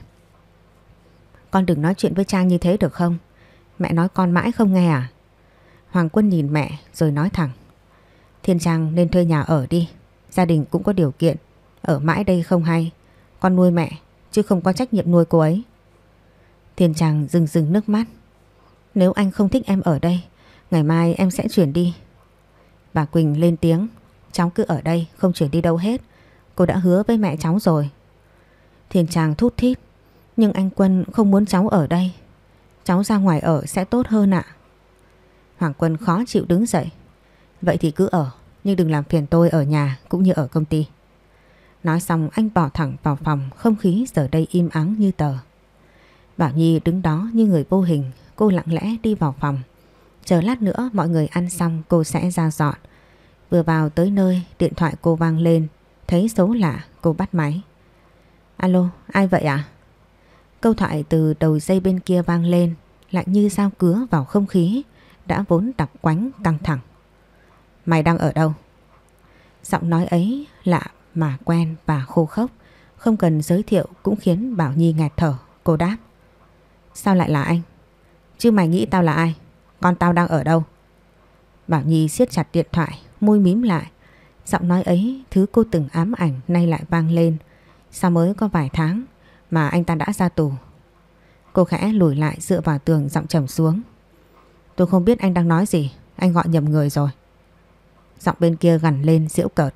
Con đừng nói chuyện với Trang như thế được không? Mẹ nói con mãi không nghe à? Hoàng Quân nhìn mẹ rồi nói thẳng. Thiên Trang nên thuê nhà ở đi. Gia đình cũng có điều kiện. Ở mãi đây không hay. Con nuôi mẹ chứ không có trách nhiệm nuôi cô ấy. Thiên Trang rưng rưng nước mắt. Nếu anh không thích em ở đây, Ngày mai em sẽ chuyển đi. Bà Quỳnh lên tiếng. Cháu cứ ở đây không chuyển đi đâu hết. Cô đã hứa với mẹ cháu rồi. Thiên Trang thút thít. Nhưng anh Quân không muốn cháu ở đây. Cháu ra ngoài ở sẽ tốt hơn ạ. Hoàng Quân khó chịu đứng dậy. Vậy thì cứ ở, nhưng đừng làm phiền tôi ở nhà cũng như ở công ty. Nói xong anh bỏ thẳng vào phòng. Không khí giờ đây im ắng như tờ. Bảo Nhi đứng đó như người vô hình. Cô lặng lẽ đi vào phòng. Chờ lát nữa mọi người ăn xong cô sẽ ra dọn. Vừa vào tới nơi điện thoại cô vang lên. Thấy số lạ cô bắt máy. Alo, ai vậy ạ? À? Câu thoại từ đầu dây bên kia vang lên. Lại như dao cứa vào không khí đã vốn đặc quánh căng thẳng. Mày đang ở đâu? Giọng nói ấy lạ mà quen và khô khốc. Không cần giới thiệu cũng khiến Bảo Nhi nghẹt thở. Cô đáp. Sao lại là anh? Chứ mày nghĩ tao là ai? Con tao đang ở đâu? Bảo Nhi siết chặt điện thoại, môi mím lại. Giọng nói ấy, thứ cô từng ám ảnh nay lại vang lên. Sao mới có vài tháng mà anh ta đã ra tù? Cô khẽ lùi lại dựa vào tường, giọng trầm xuống. Tôi không biết anh đang nói gì. Anh gọi nhầm người rồi. Giọng bên kia gằn lên giễu cợt.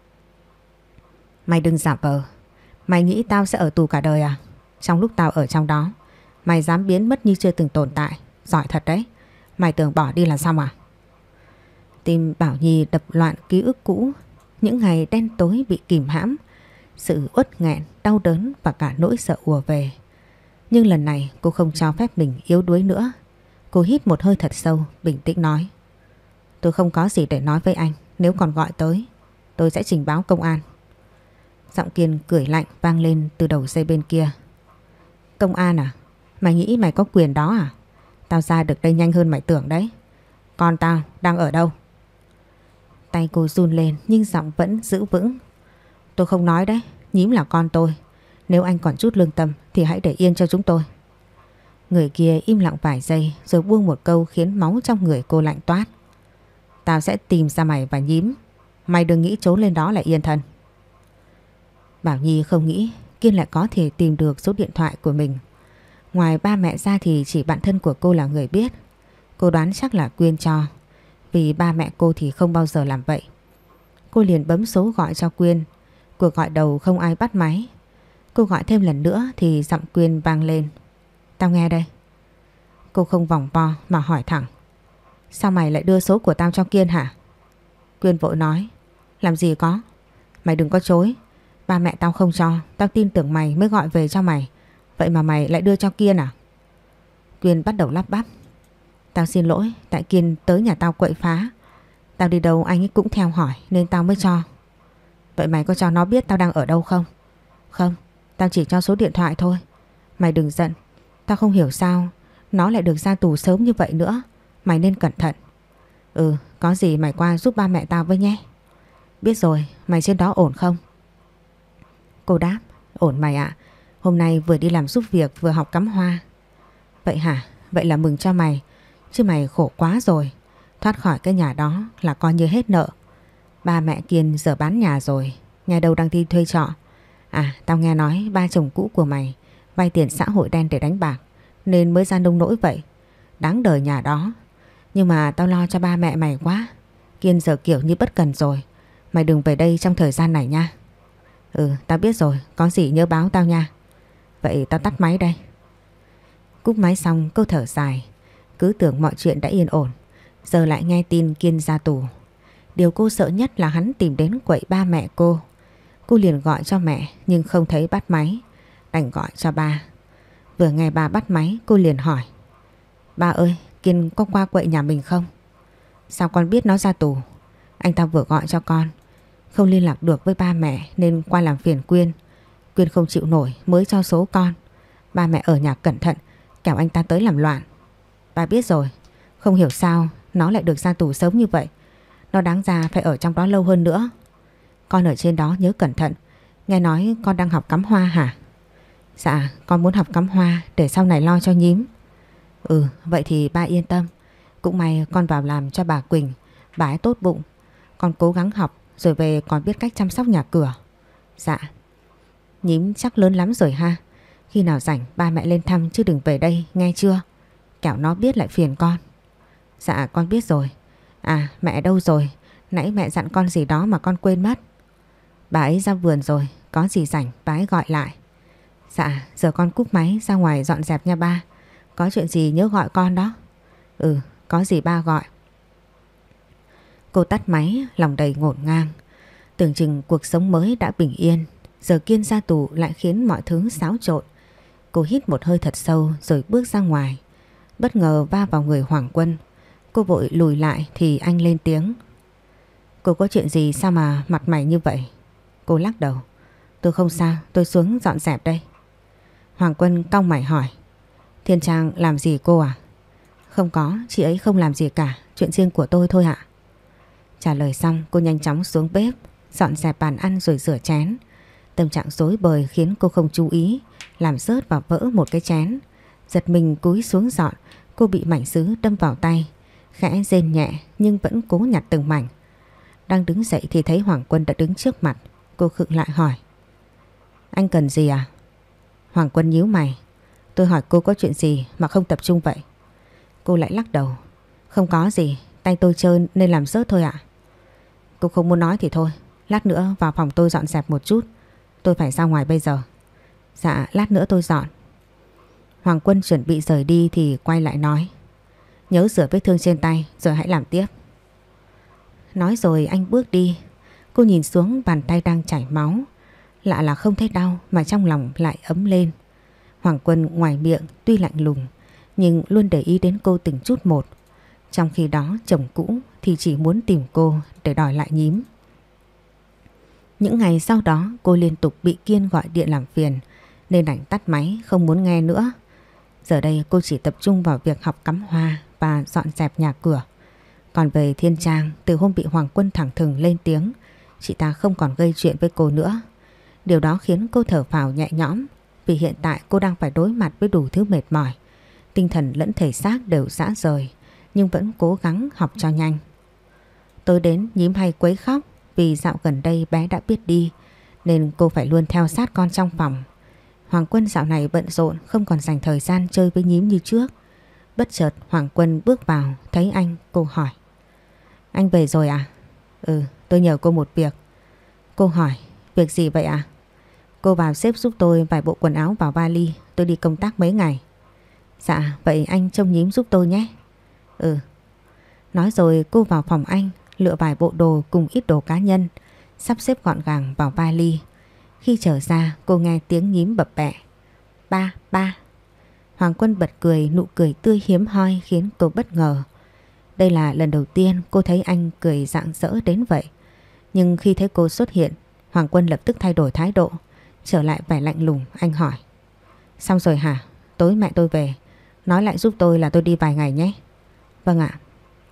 Mày đừng giả vờ. Mày nghĩ tao sẽ ở tù cả đời à? Trong lúc tao ở trong đó, mày dám biến mất như chưa từng tồn tại. Giỏi thật đấy. Mày tưởng bỏ đi là xong à? Tim Bảo Nhi đập loạn ký ức cũ. Những ngày đen tối bị kìm hãm. Sự uất nghẹn, đau đớn và cả nỗi sợ ùa về. Nhưng lần này cô không cho phép mình yếu đuối nữa. Cô hít một hơi thật sâu, bình tĩnh nói. Tôi không có gì để nói với anh. Nếu còn gọi tới, tôi sẽ trình báo công an. Giọng Kiên cười lạnh vang lên từ đầu dây bên kia. Công an à? Mày nghĩ mày có quyền đó à? Tao ra được đây nhanh hơn mày tưởng đấy. Con tao đang ở đâu? Tay cô run lên nhưng giọng vẫn giữ vững. Tôi không nói đấy. Nhím là con tôi. Nếu anh còn chút lương tâm thì hãy để yên cho chúng tôi. Người kia im lặng vài giây rồi buông một câu khiến máu trong người cô lạnh toát. Tao sẽ tìm ra mày và Nhím. Mày đừng nghĩ trốn lên đó là yên thân. Bảo Nhi không nghĩ Kiên lại có thể tìm được số điện thoại của mình. Ngoài ba mẹ ra thì chỉ bạn thân của cô là người biết. Cô đoán chắc là Quyên cho. Vì ba mẹ cô thì không bao giờ làm vậy. Cô liền bấm số gọi cho Quyên. Cuộc gọi đầu không ai bắt máy. Cô gọi thêm lần nữa thì giọng Quyên vang lên. Tao nghe đây. Cô không vòng vo mà hỏi thẳng. Sao mày lại đưa số của tao cho Kiên hả? Quyên vội nói. Làm gì có. Mày đừng có chối. Ba mẹ tao không cho. Tao tin tưởng mày mới gọi về cho mày. Vậy mà mày lại đưa cho Kiên à? Quyên bắt đầu lắp bắp. Tao xin lỗi. Tại Kiên tới nhà tao quậy phá. Tao đi đâu anh ấy cũng theo hỏi nên tao mới cho. Vậy mày có cho nó biết tao đang ở đâu không? Không. Tao chỉ cho số điện thoại thôi. Mày đừng giận. Tao không hiểu sao nó lại được ra tù sớm như vậy nữa. Mày nên cẩn thận. Ừ, có gì mày qua giúp ba mẹ tao với nhé. Biết rồi, mày trên đó ổn không? Cô đáp. Ổn mày ạ. Hôm nay vừa đi làm giúp việc vừa học cắm hoa. Vậy hả? Vậy là mừng cho mày. Chứ mày khổ quá rồi. Thoát khỏi cái nhà đó là coi như hết nợ. Ba mẹ Kiên giờ bán nhà rồi. Nghe đâu đang đi thuê trọ. À, tao nghe nói ba chồng cũ của mày vay tiền xã hội đen để đánh bạc nên mới ra nông nỗi vậy. Đáng đời nhà đó. Nhưng mà tao lo cho ba mẹ mày quá. Kiên giờ kiểu như bất cần rồi. Mày đừng về đây trong thời gian này nha. Ừ, tao biết rồi. Có gì nhớ báo tao nha. Vậy tao tắt máy đây. Cúp máy xong cô thở dài. Cứ tưởng mọi chuyện đã yên ổn. Giờ lại nghe tin Kiên ra tù. Điều cô sợ nhất là hắn tìm đến quậy ba mẹ cô. Cô liền gọi cho mẹ nhưng không thấy bắt máy. Đành gọi cho ba. Vừa nghe ba bắt máy cô liền hỏi. Ba ơi, Kiên có qua quậy nhà mình không? Sao con biết nó ra tù? Anh ta vừa gọi cho con. Không liên lạc được với ba mẹ nên qua làm phiền Quyên. Quyên không chịu nổi mới cho số con. Ba mẹ ở nhà cẩn thận, kẻo anh ta tới làm loạn. Ba biết rồi. Không hiểu sao nó lại được ra tù sớm như vậy. Nó đáng ra phải ở trong đó lâu hơn nữa. Con ở trên đó nhớ cẩn thận. Nghe nói con đang học cắm hoa hả? Dạ, con muốn học cắm hoa để sau này lo cho Nhím. Ừ, vậy thì ba yên tâm. Cũng may con vào làm cho bà Quỳnh. Bà ấy tốt bụng. Con cố gắng học rồi về còn biết cách chăm sóc nhà cửa. Dạ. Nhím chắc lớn lắm rồi ha. Khi nào rảnh ba mẹ lên thăm chứ đừng về đây nghe chưa? Kẻo nó biết lại phiền con. Dạ con biết rồi. À, mẹ đâu rồi? Nãy mẹ dặn con gì đó mà con quên mất. Bà ấy ra vườn rồi, có gì rảnh bà ấy gọi lại. Dạ, giờ con cúp máy ra ngoài dọn dẹp nha ba. Có chuyện gì nhớ gọi con đó. Ừ, có gì ba gọi. Cô tắt máy, lòng đầy ngổn ngang. Tưởng chừng cuộc sống mới đã bình yên, giờ Kiên ra tù lại khiến mọi thứ xáo trộn. Cô hít một hơi thật sâu rồi bước ra ngoài. Bất ngờ va vào người Hoàng Quân. Cô vội lùi lại thì anh lên tiếng. Cô có chuyện gì sao mà mặt mày như vậy? Cô lắc đầu. Tôi không sao, tôi xuống dọn dẹp đây. Hoàng Quân cau mày hỏi. Thiên Trang làm gì cô à? Không có, chị ấy không làm gì cả, chuyện riêng của tôi thôi ạ. Trả lời xong cô nhanh chóng xuống bếp, dọn dẹp bàn ăn rồi rửa chén. Tâm trạng rối bời khiến cô không chú ý, làm rớt và vỡ một cái chén. Giật mình cúi xuống dọn, cô bị mảnh sứ đâm vào tay. Khẽ rên nhẹ nhưng vẫn cố nhặt từng mảnh. Đang đứng dậy thì thấy Hoàng Quân đã đứng trước mặt. Cô khựng lại hỏi. Anh cần gì à? Hoàng Quân nhíu mày. Tôi hỏi cô có chuyện gì mà không tập trung vậy? Cô lại lắc đầu. Không có gì, tay tôi trơn nên làm rớt thôi ạ. Cô không muốn nói thì thôi, lát nữa vào phòng tôi dọn dẹp một chút. Tôi phải ra ngoài bây giờ. Dạ, lát nữa tôi dọn. Hoàng Quân chuẩn bị rời đi thì quay lại nói. Nhớ rửa vết thương trên tay rồi hãy làm tiếp. Nói rồi anh bước đi. Cô nhìn xuống bàn tay đang chảy máu. Lạ là không thấy đau mà trong lòng lại ấm lên. Hoàng Quân ngoài miệng tuy lạnh lùng nhưng luôn để ý đến cô từng chút một. Trong khi đó chồng cũ thì chỉ muốn tìm cô để đòi lại nhím. Những ngày sau đó cô liên tục bị Kiên gọi điện làm phiền nên đành tắt máy không muốn nghe nữa. Giờ đây cô chỉ tập trung vào việc học cắm hoa và dọn dẹp nhà cửa. Còn về Thiên Trang, từ hôm bị Hoàng Quân thẳng thừng lên tiếng, chị ta không còn gây chuyện với cô nữa. Điều đó khiến cô thở phào nhẹ nhõm vì hiện tại cô đang phải đối mặt với đủ thứ mệt mỏi. Tinh thần lẫn thể xác đều rã rời nhưng vẫn cố gắng học cho nhanh. Tối đến nhím hay quấy khóc vì dạo gần đây bé đã biết đi nên cô phải luôn theo sát con trong phòng. Hoàng Quân dạo này bận rộn không còn dành thời gian chơi với nhím như trước. Bất chợt Hoàng Quân bước vào thấy anh, cô hỏi. Anh về rồi à? Ừ, tôi nhờ cô một việc. Cô hỏi, việc gì vậy à? Cô vào xếp giúp tôi vài bộ quần áo vào vali, tôi đi công tác mấy ngày. Dạ, vậy anh trông nhím giúp tôi nhé. Ừ. Nói rồi cô vào phòng anh, lựa vài bộ đồ cùng ít đồ cá nhân, sắp xếp gọn gàng vào vali. Khi trở ra cô nghe tiếng nhím bập bẹ. Ba, ba. Hoàng Quân bật cười, nụ cười tươi hiếm hoi khiến cô bất ngờ. Đây là lần đầu tiên cô thấy anh cười rạng rỡ đến vậy. Nhưng khi thấy cô xuất hiện, Hoàng Quân lập tức thay đổi thái độ, trở lại vẻ lạnh lùng. Anh hỏi. Xong rồi hả? Tối mẹ tôi về, nói lại giúp tôi là tôi đi vài ngày nhé. Vâng ạ.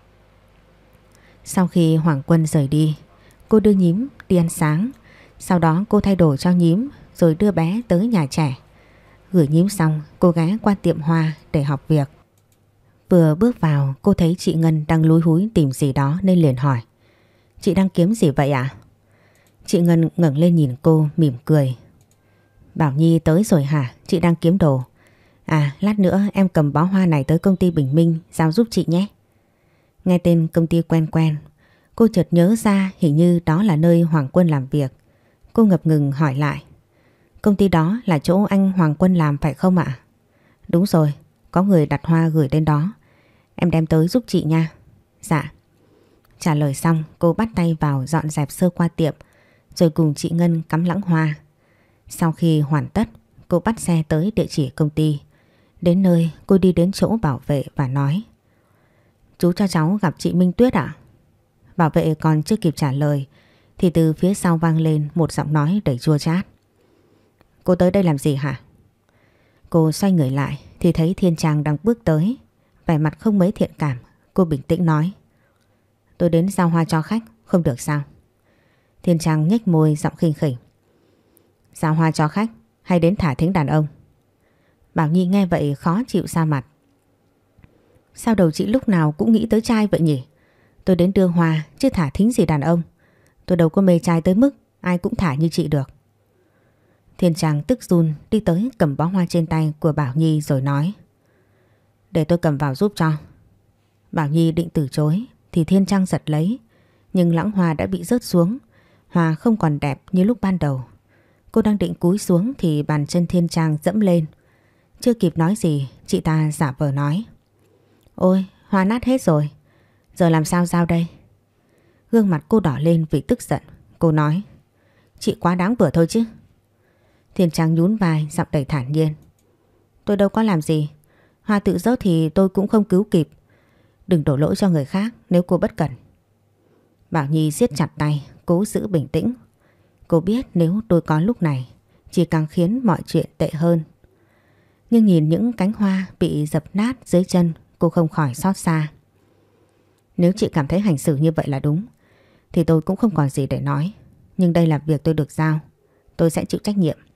Sau khi Hoàng Quân rời đi, cô đưa nhím đi ăn sáng. Sau đó cô thay đồ cho nhím rồi đưa bé tới nhà trẻ. Gửi nhím xong cô ghé qua tiệm hoa để học việc. Vừa bước vào cô thấy chị Ngân đang lúi húi tìm gì đó nên liền hỏi. Chị đang kiếm gì vậy ạ? Chị Ngân ngẩng lên nhìn cô mỉm cười. Bảo Nhi tới rồi hả? Chị đang kiếm đồ. À, lát nữa em cầm bó hoa này tới công ty Bình Minh giao giúp chị nhé. Nghe tên công ty quen quen, cô chợt nhớ ra hình như đó là nơi Hoàng Quân làm việc. Cô ngập ngừng hỏi lại. Công ty đó là chỗ anh Hoàng Quân làm phải không ạ? Đúng rồi, có người đặt hoa gửi đến đó. Em đem tới giúp chị nha. Dạ. Trả lời xong cô bắt tay vào dọn dẹp sơ qua tiệm rồi cùng chị Ngân cắm lẵng hoa. Sau khi hoàn tất cô bắt xe tới địa chỉ công ty. Đến nơi cô đi đến chỗ bảo vệ và nói. Chú cho cháu gặp chị Minh Tuyết ạ? Bảo vệ còn chưa kịp trả lời thì từ phía sau vang lên một giọng nói đầy chua chát. Cô tới đây làm gì hả? Cô xoay người lại thì thấy Thiên Trang đang bước tới. Vẻ mặt không mấy thiện cảm. Cô bình tĩnh nói. Tôi đến giao hoa cho khách, không được sao? Thiên Trang nhếch môi giọng khinh khỉnh. Giao hoa cho khách hay đến thả thính đàn ông? Bảo Nhi nghe vậy khó chịu ra mặt. Sao đầu chị lúc nào cũng nghĩ tới trai vậy nhỉ? Tôi đến đưa hoa chứ thả thính gì đàn ông. Tôi đâu có mê trai tới mức ai cũng thả như chị được. Thiên Trang tức run đi tới cầm bó hoa trên tay của Bảo Nhi rồi nói. Để tôi cầm vào giúp cho. Bảo Nhi định từ chối thì Thiên Trang giật lấy. Nhưng lãng hoa đã bị rớt xuống. Hoa không còn đẹp như lúc ban đầu. Cô đang định cúi xuống thì bàn chân Thiên Trang dẫm lên. Chưa kịp nói gì, chị ta giả vờ nói: Ôi, hoa nát hết rồi. Giờ làm sao giao đây? Gương mặt cô đỏ lên vì tức giận. Cô nói: Chị quá đáng vừa thôi chứ. Thiên Trang nhún vai, giọng đầy thản nhiên: Tôi đâu có làm gì. Hoa tự rớt thì tôi cũng không cứu kịp. Đừng đổ lỗi cho người khác nếu cô bất cẩn. Bảo Nhi siết chặt tay, cố giữ bình tĩnh. Cô biết nếu tôi có lúc này chỉ càng khiến mọi chuyện tệ hơn. Nhưng nhìn những cánh hoa bị dập nát dưới chân, cô không khỏi xót xa. Nếu chị cảm thấy hành xử như vậy là đúng thì tôi cũng không còn gì để nói. Nhưng đây là việc tôi được giao, tôi sẽ chịu trách nhiệm.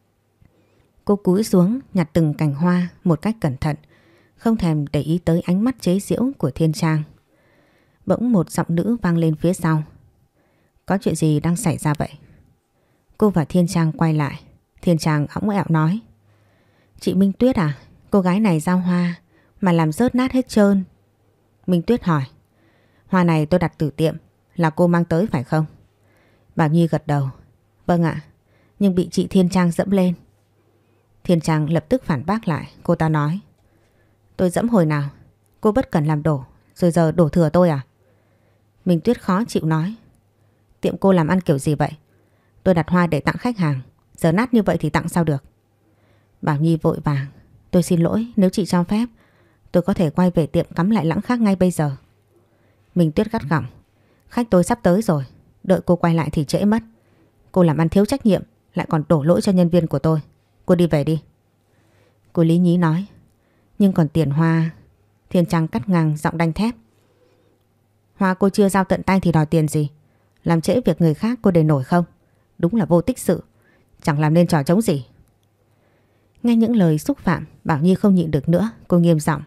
Cô cúi xuống nhặt từng cành hoa một cách cẩn thận, không thèm để ý tới ánh mắt chế giễu của Thiên Trang. Bỗng một giọng nữ vang lên phía sau: Có chuyện gì đang xảy ra vậy? Cô và Thiên Trang quay lại. Thiên Trang õng ẹo nói: Chị Minh Tuyết à? Cô gái này giao hoa mà làm rớt nát hết trơn. Minh Tuyết hỏi: Hoa này tôi đặt từ tiệm, là cô mang tới phải không? Bảo Nhi gật đầu: Vâng ạ, nhưng bị chị Thiên Trang dẫm lên. Thiên Trang lập tức phản bác lại. Cô ta nói: Tôi dẫm hồi nào? Cô bất cần làm đổ, rồi giờ đổ thừa tôi à? Minh Tuyết khó chịu nói: Tiệm cô làm ăn kiểu gì vậy? Tôi đặt hoa để tặng khách hàng, giờ nát như vậy thì tặng sao được? Bảo Nhi vội vàng: Tôi xin lỗi, nếu chị cho phép tôi có thể quay về tiệm cắm lại lãng khác ngay bây giờ. Minh Tuyết gắt gỏng: Khách tôi sắp tới rồi, đợi cô quay lại thì trễ mất. Cô làm ăn thiếu trách nhiệm, lại còn đổ lỗi cho nhân viên của tôi. Cô đi về đi. Cô lý nhí nói: Nhưng còn tiền hoa. Thiên Trang cắt ngang giọng đanh thép: Hoa cô chưa giao tận tay thì đòi tiền gì? Làm trễ việc người khác cô để nổi không? Đúng là vô tích sự, chẳng làm nên trò trống gì. Nghe những lời xúc phạm, Bảo Nhi không nhịn được nữa. Cô nghiêm giọng: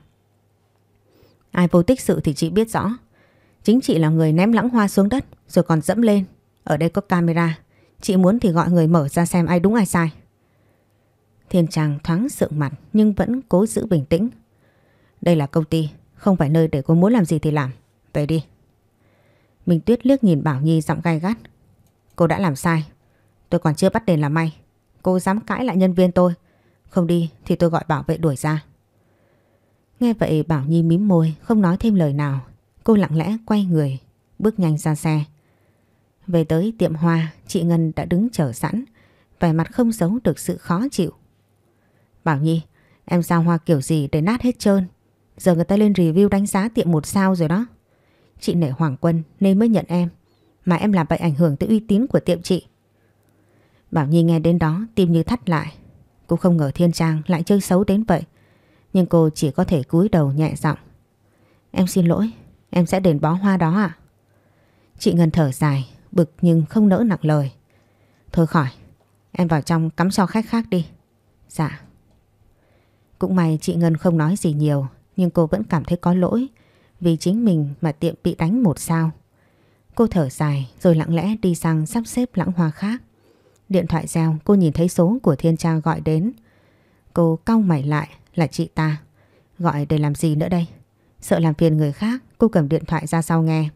Ai vô tích sự thì chị biết rõ. Chính chị là người ném lãng hoa xuống đất rồi còn dẫm lên. Ở đây có camera, chị muốn thì gọi người mở ra xem ai đúng ai sai. Thiên Trang thoáng sượng mặt nhưng vẫn cố giữ bình tĩnh. Đây là công ty, không phải nơi để cô muốn làm gì thì làm. Về đi. Minh Tuyết liếc nhìn Bảo Nhi giọng gay gắt: Cô đã làm sai, tôi còn chưa bắt đền làm may. Cô dám cãi lại nhân viên tôi, không đi thì tôi gọi bảo vệ đuổi ra. Nghe vậy Bảo Nhi mím môi, không nói thêm lời nào. Cô lặng lẽ quay người, bước nhanh ra xe. Về tới tiệm hoa, chị Ngân đã đứng chờ sẵn, vẻ mặt không giấu được sự khó chịu. Bảo Nhi, em giao hoa kiểu gì để nát hết trơn? Giờ người ta lên review đánh giá tiệm một sao rồi đó. Chị nể Hoàng Quân nên mới nhận em, mà em làm vậy ảnh hưởng tới uy tín của tiệm chị. Bảo Nhi nghe đến đó tim như thắt lại. Cô không ngờ Thiên Trang lại chơi xấu đến vậy, nhưng cô chỉ có thể cúi đầu nhẹ giọng: Em xin lỗi, em sẽ đền bó hoa đó ạ. Chị Ngân thở dài, bực nhưng không nỡ nặng lời. Thôi khỏi, em vào trong cắm cho khách khác đi. Dạ. Cũng may chị Ngân không nói gì nhiều, nhưng cô vẫn cảm thấy có lỗi vì chính mình mà tiệm bị đánh một sao. Cô thở dài rồi lặng lẽ đi sang sắp xếp lãng hoa khác. Điện thoại reo, cô nhìn thấy số của Thiên Trang gọi đến. Cô cau mày lại, là chị ta. Gọi để làm gì nữa đây? Sợ làm phiền người khác, cô cầm điện thoại ra sau nghe.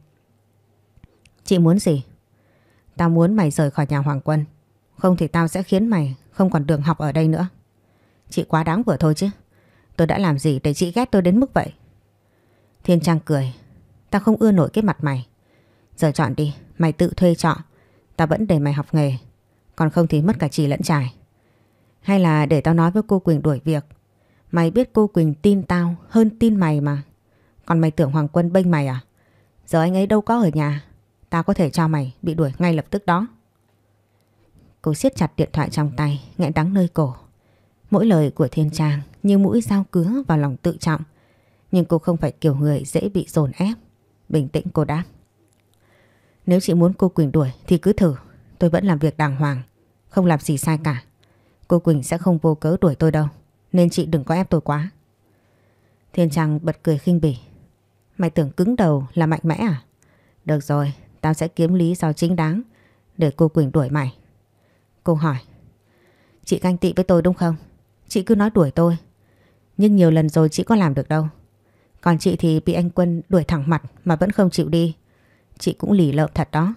Chị muốn gì? Tao muốn mày rời khỏi nhà Hoàng Quân, không thì tao sẽ khiến mày không còn đường học ở đây nữa. Chị quá đáng vừa thôi chứ. Tôi đã làm gì để chị ghét tôi đến mức vậy? Thiên Trang cười: Tao không ưa nổi cái mặt mày. Giờ chọn đi, mày tự thuê trọ, tao vẫn để mày học nghề. Còn không thì mất cả chì lẫn chài. Hay là để tao nói với cô Quỳnh đuổi việc. Mày biết cô Quỳnh tin tao hơn tin mày mà. Còn mày tưởng Hoàng Quân bênh mày à? Giờ anh ấy đâu có ở nhà, tao có thể cho mày bị đuổi ngay lập tức đó. Cô siết chặt điện thoại trong tay, nghẹn đắng nơi cổ. Mỗi lời của Thiên Trang như mũi dao cứa vào lòng tự trọng. Nhưng cô không phải kiểu người dễ bị dồn ép. Bình tĩnh cô đáp: Nếu chị muốn cô Quỳnh đuổi thì cứ thử. Tôi vẫn làm việc đàng hoàng, không làm gì sai cả. Cô Quỳnh sẽ không vô cớ đuổi tôi đâu, nên chị đừng có ép tôi quá. Thiên Trang bật cười khinh bỉ: Mày tưởng cứng đầu là mạnh mẽ à? Được rồi, tao sẽ kiếm lý do chính đáng để cô Quỳnh đuổi mày. Cô hỏi: Chị ganh tị với tôi đúng không? Chị cứ nói đuổi tôi, nhưng nhiều lần rồi chị có làm được đâu. Còn chị thì bị anh Quân đuổi thẳng mặt mà vẫn không chịu đi. Chị cũng lì lợm thật đó.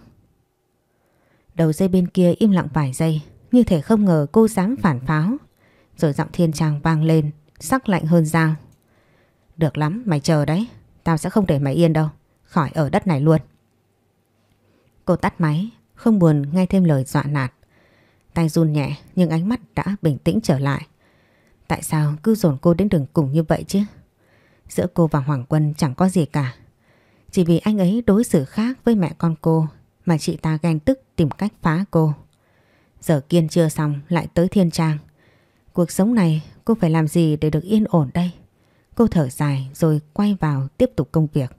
Đầu dây bên kia im lặng vài giây, như thể không ngờ cô dám phản pháo. Rồi giọng Thiên Trang vang lên, sắc lạnh hơn dao. Được lắm, mày chờ đấy. Tao sẽ không để mày yên đâu. Khỏi ở đất này luôn. Cô tắt máy, không buồn nghe thêm lời dọa nạt. Tay run nhẹ nhưng ánh mắt đã bình tĩnh trở lại. Tại sao cứ dồn cô đến đường cùng như vậy chứ? Giữa cô và Hoàng Quân chẳng có gì cả. Chỉ vì anh ấy đối xử khác với mẹ con cô mà chị ta ghen tức tìm cách phá cô. Giờ Kiên chưa xong lại tới Thiên Trang. Cuộc sống này cô phải làm gì để được yên ổn đây? Cô thở dài rồi quay vào tiếp tục công việc.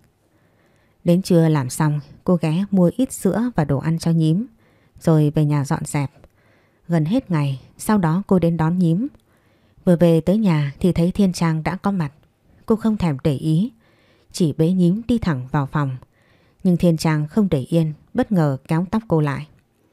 Đến trưa làm xong, cô ghé mua ít sữa và đồ ăn cho nhím, rồi về nhà dọn dẹp. Gần hết ngày, sau đó cô đến đón nhím. Vừa về tới nhà thì thấy Thiên Trang đã có mặt. Cô không thèm để ý, chỉ bế nhím đi thẳng vào phòng. Nhưng Thiên Trang không để yên, bất ngờ kéo tóc cô lại.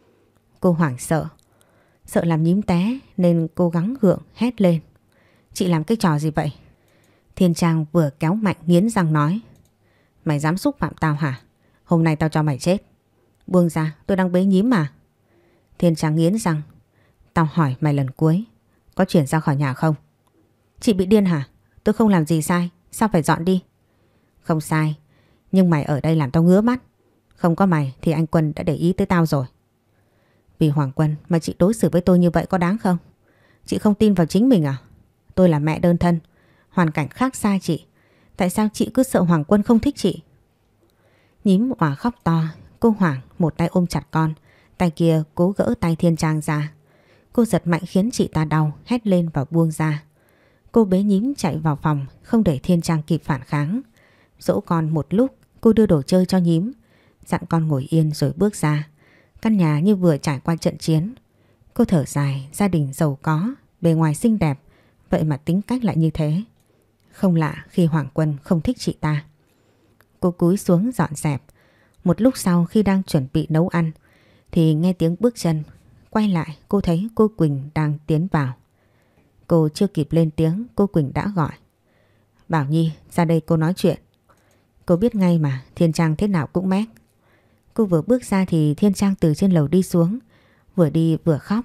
Cô hoảng sợ, sợ làm nhím té nên cô gắng gượng hét lên. Chị làm cái trò gì vậy? Thiên Trang vừa kéo mạnh nghiến răng nói. Mày dám xúc phạm tao hả? Hôm nay tao cho mày chết. Buông ra, tôi đang bế nhím mà. Thiên Trang nghiến răng. Tao hỏi mày lần cuối, có chuyển ra khỏi nhà không? Chị bị điên hả? Tôi không làm gì sai, sao phải dọn đi? Không sai, nhưng mày ở đây làm tao ngứa mắt. Không có mày thì anh Quân đã để ý tới tao rồi. Vì Hoàng Quân mà chị đối xử với tôi như vậy có đáng không? Chị không tin vào chính mình à? Tôi là mẹ đơn thân, hoàn cảnh khác xa chị. Tại sao chị cứ sợ Hoàng Quân không thích chị? Nhím òa khóc to. Cô hoảng, một tay ôm chặt con, tay kia cố gỡ tay Thiên Trang ra. Cô giật mạnh khiến chị ta đau, hét lên và buông ra. Cô bế nhím chạy vào phòng, không để Thiên Trang kịp phản kháng. Dỗ con một lúc, cô đưa đồ chơi cho nhím, dặn con ngồi yên rồi bước ra. Căn nhà như vừa trải qua trận chiến. Cô thở dài, gia đình giàu có, bề ngoài xinh đẹp, vậy mà tính cách lại như thế. Không lạ khi Hoàng Quân không thích chị ta. Cô cúi xuống dọn dẹp. Một lúc sau khi đang chuẩn bị nấu ăn thì nghe tiếng bước chân. Quay lại cô thấy cô Quỳnh đang tiến vào. Cô chưa kịp lên tiếng, cô Quỳnh đã gọi. Bảo Nhi, ra đây cô nói chuyện. Cô biết ngay mà, Thiên Trang thế nào cũng mét. Cô vừa bước ra thì Thiên Trang từ trên lầu đi xuống, vừa đi vừa khóc.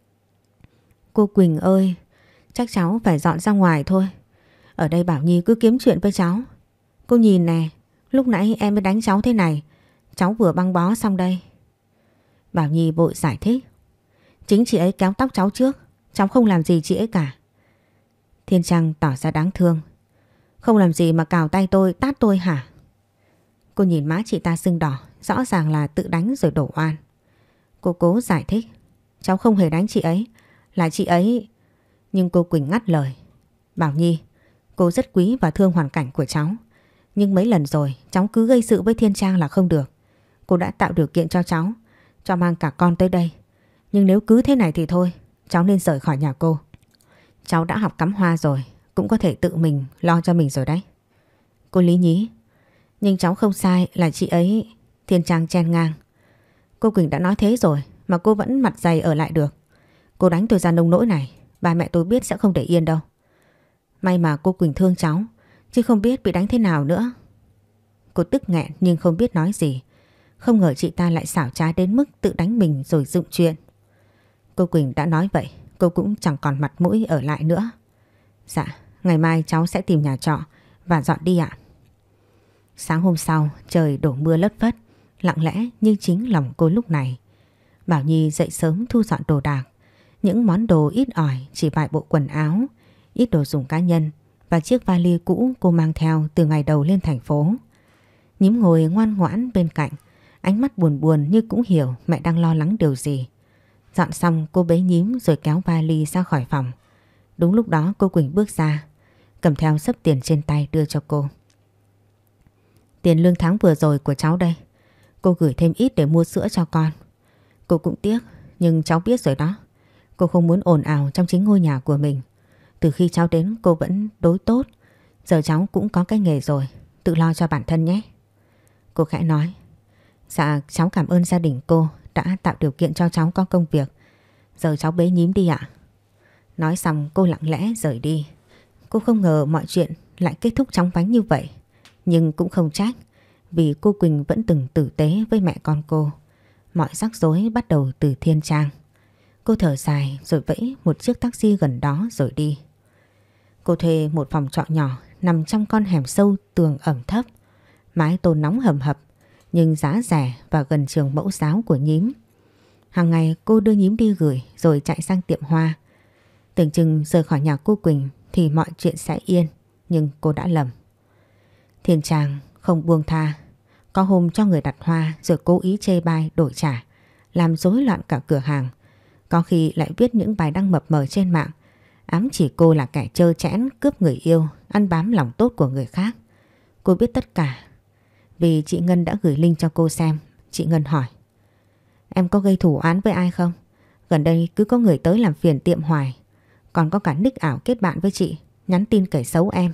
Cô Quỳnh ơi, chắc cháu phải dọn ra ngoài thôi. Ở đây Bảo Nhi cứ kiếm chuyện với cháu. Cô nhìn nè, lúc nãy em mới đánh cháu thế này, cháu vừa băng bó xong đây. Bảo Nhi vội giải thích. Chính chị ấy kéo tóc cháu trước, cháu không làm gì chị ấy cả. Thiên Trang tỏ ra đáng thương. Không làm gì mà cào tay tôi, tát tôi hả? Cô nhìn má chị ta sưng đỏ, rõ ràng là tự đánh rồi đổ oan. Cô cố giải thích. Cháu không hề đánh chị ấy, là chị ấy... Nhưng cô Quỳnh ngắt lời. Bảo Nhi, cô rất quý và thương hoàn cảnh của cháu. Nhưng mấy lần rồi cháu cứ gây sự với Thiên Trang là không được. Cô đã tạo điều kiện cho cháu, cho mang cả con tới đây. Nhưng nếu cứ thế này thì thôi, cháu nên rời khỏi nhà cô. Cháu đã học cắm hoa rồi, cũng có thể tự mình lo cho mình rồi đấy. Cô lý nhí. Nhưng cháu không sai, là chị ấy... Thiên Trang chen ngang. Cô Quỳnh đã nói thế rồi mà cô vẫn mặt dày ở lại được. Cô đánh tôi ra nông nỗi này, ba mẹ tôi biết sẽ không để yên đâu. May mà cô Quỳnh thương cháu, chứ không biết bị đánh thế nào nữa. Cô tức nghẹn nhưng không biết nói gì. Không ngờ chị ta lại xảo trá đến mức tự đánh mình rồi dựng chuyện. Cô Quỳnh đã nói vậy, cô cũng chẳng còn mặt mũi ở lại nữa. Dạ, ngày mai cháu sẽ tìm nhà trọ và dọn đi ạ. Sáng hôm sau, trời đổ mưa lất phất, lặng lẽ như chính lòng cô lúc này. Bảo Nhi dậy sớm thu dọn đồ đạc. Những món đồ ít ỏi, chỉ vài bộ quần áo, ít đồ dùng cá nhân và chiếc vali cũ cô mang theo từ ngày đầu lên thành phố. Nhím ngồi ngoan ngoãn bên cạnh, ánh mắt buồn buồn như cũng hiểu mẹ đang lo lắng điều gì. Dọn xong cô bế Nhím rồi kéo vali ra khỏi phòng. Đúng lúc đó cô Quỳnh bước ra, cầm theo xấp tiền trên tay đưa cho cô. Tiền lương tháng vừa rồi của cháu đây. Cô gửi thêm ít để mua sữa cho con. Cô cũng tiếc, nhưng cháu biết rồi đó. Cô không muốn ồn ào trong chính ngôi nhà của mình. Từ khi cháu đến cô vẫn đối tốt. Giờ cháu cũng có cái nghề rồi, tự lo cho bản thân nhé. Cô khẽ nói. Dạ, cháu cảm ơn gia đình cô đã tạo điều kiện cho cháu có công việc. Giờ cháu bế Nhím đi ạ. Nói xong cô lặng lẽ rời đi. Cô không ngờ mọi chuyện lại kết thúc chóng vánh như vậy. Nhưng cũng không trách, vì cô Quỳnh vẫn từng tử tế với mẹ con cô. Mọi rắc rối bắt đầu từ Thiên Trang. Cô thở dài rồi vẫy một chiếc taxi gần đó rồi đi. Cô thuê một phòng trọ nhỏ nằm trong con hẻm sâu, tường ẩm thấp, mái tôn nóng hầm hập nhưng giá rẻ và gần trường mẫu giáo của Nhím. Hàng ngày cô đưa Nhím đi gửi rồi chạy sang tiệm hoa. Tưởng chừng rời khỏi nhà cô Quỳnh thì mọi chuyện sẽ yên, nhưng cô đã lầm. Thiên Trang không buông tha. Có hôm cho người đặt hoa rồi cố ý chê bai đổi trả, làm rối loạn cả cửa hàng. Có khi lại viết những bài đăng mập mờ trên mạng, ám chỉ cô là kẻ trơ trẽn, cướp người yêu, ăn bám lòng tốt của người khác. Cô biết tất cả vì chị Ngân đã gửi link cho cô xem. Chị Ngân hỏi: em có gây thủ án với ai không? Gần đây cứ có người tới làm phiền tiệm hoài. Còn có cả nick ảo kết bạn với chị, nhắn tin kể xấu em.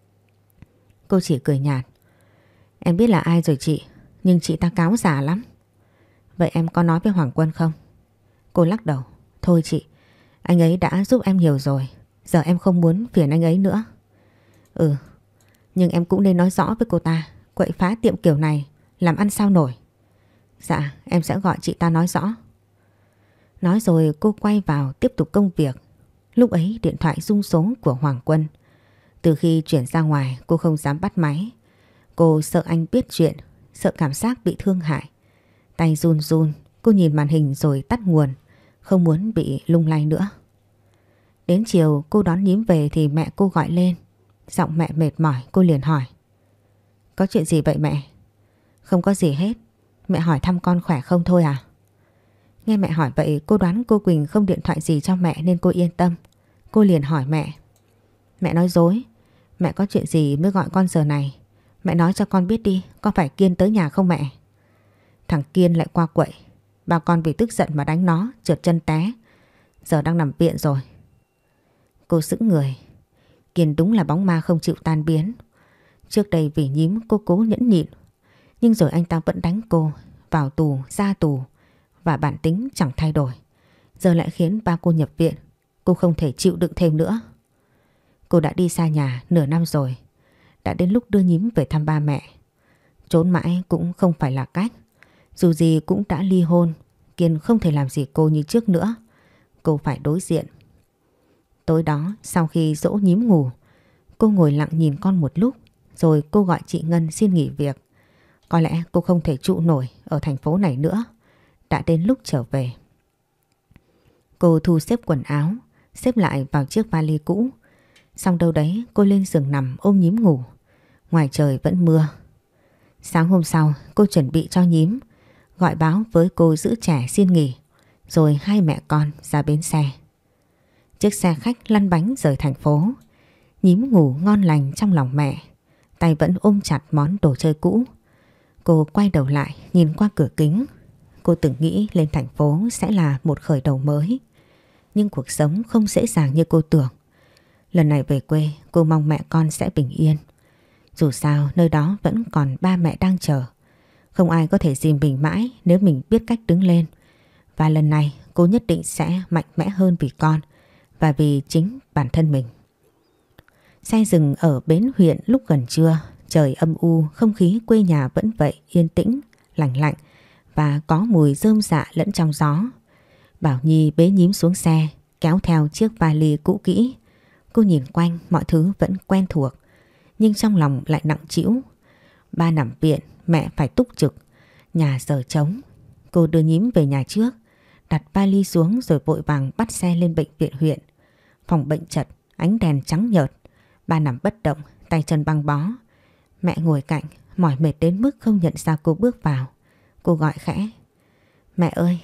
Cô chỉ cười nhạt: em biết là ai rồi chị, nhưng chị ta cáo già lắm. Vậy em có nói với Hoàng Quân không? Cô lắc đầu: thôi chị, anh ấy đã giúp em nhiều rồi, giờ em không muốn phiền anh ấy nữa. Ừ, nhưng em cũng nên nói rõ với cô ta, quậy phá tiệm kiểu này làm ăn sao nổi. Dạ, em sẽ gọi chị ta nói rõ. Nói rồi cô quay vào tiếp tục công việc. Lúc ấy điện thoại rung số của Hoàng Quân. Từ khi chuyển ra ngoài cô không dám bắt máy. Cô sợ anh biết chuyện, sợ cảm giác bị thương hại. Tay run run, cô nhìn màn hình rồi tắt nguồn, không muốn bị lung lay nữa. Đến chiều cô đón Nhím về thì mẹ cô gọi lên. Giọng mẹ mệt mỏi, cô liền hỏi: có chuyện gì vậy mẹ? Không có gì hết, mẹ hỏi thăm con khỏe không thôi à? Nghe mẹ hỏi vậy cô đoán cô Quỳnh không điện thoại gì cho mẹ nên cô yên tâm. Cô liền hỏi mẹ: mẹ nói dối, mẹ có chuyện gì mới gọi con giờ này? Mẹ nói cho con biết đi, có phải Kiên tới nhà không mẹ? Thằng Kiên lại qua quậy, bà con vì tức giận mà đánh nó, trượt chân té, giờ đang nằm viện rồi. Cô sững người. Kiên đúng là bóng ma không chịu tan biến. Trước đây vì Nhím cô cố nhẫn nhịn, nhưng rồi anh ta vẫn đánh cô, vào tù, ra tù, và bản tính chẳng thay đổi. Giờ lại khiến ba cô nhập viện. Cô không thể chịu đựng thêm nữa. Cô đã đi xa nhà nửa năm rồi. Đã đến lúc đưa Nhím về thăm ba mẹ. Trốn mãi cũng không phải là cách. Dù gì cũng đã ly hôn, Kiên không thể làm gì cô như trước nữa. Cô phải đối diện. Tối đó sau khi dỗ Nhím ngủ, cô ngồi lặng nhìn con một lúc, rồi cô gọi chị Ngân xin nghỉ việc. Có lẽ cô không thể trụ nổi ở thành phố này nữa. Đã đến lúc trở về. Cô thu xếp quần áo, xếp lại vào chiếc vali cũ. Xong đâu đấy cô lên giường nằm ôm Nhím ngủ. Ngoài trời vẫn mưa. Sáng hôm sau cô chuẩn bị cho Nhím, gọi báo với cô giữ trẻ xin nghỉ, rồi hai mẹ con ra bến xe. Chiếc xe khách lăn bánh rời thành phố. Nhím ngủ ngon lành trong lòng mẹ, tay vẫn ôm chặt món đồ chơi cũ. Cô quay đầu lại nhìn qua cửa kính. Cô từng nghĩ lên thành phố sẽ là một khởi đầu mới, nhưng cuộc sống không dễ dàng như cô tưởng. Lần này về quê cô mong mẹ con sẽ bình yên. Dù sao nơi đó vẫn còn ba mẹ đang chờ. Không ai có thể dìm mình mãi nếu mình biết cách đứng lên. Và lần này cô nhất định sẽ mạnh mẽ hơn vì con và vì chính bản thân mình. Xe dừng ở bến huyện lúc gần trưa. Trời âm u, không khí quê nhà vẫn vậy, yên tĩnh, lạnh lạnh và có mùi rơm rạ lẫn trong gió. Bảo Nhi bế Nhím xuống xe, kéo theo chiếc vali cũ kỹ. Cô nhìn quanh, mọi thứ vẫn quen thuộc, nhưng trong lòng lại nặng trĩu. Ba nằm viện, mẹ phải túc trực, nhà giờ trống. Cô đưa Nhím về nhà trước, đặt vali xuống rồi vội vàng bắt xe lên bệnh viện huyện. Phòng bệnh chật, ánh đèn trắng nhợt. Ba nằm bất động, tay chân băng bó. Mẹ ngồi cạnh, mỏi mệt đến mức không nhận ra cô bước vào. Cô gọi khẽ: mẹ ơi.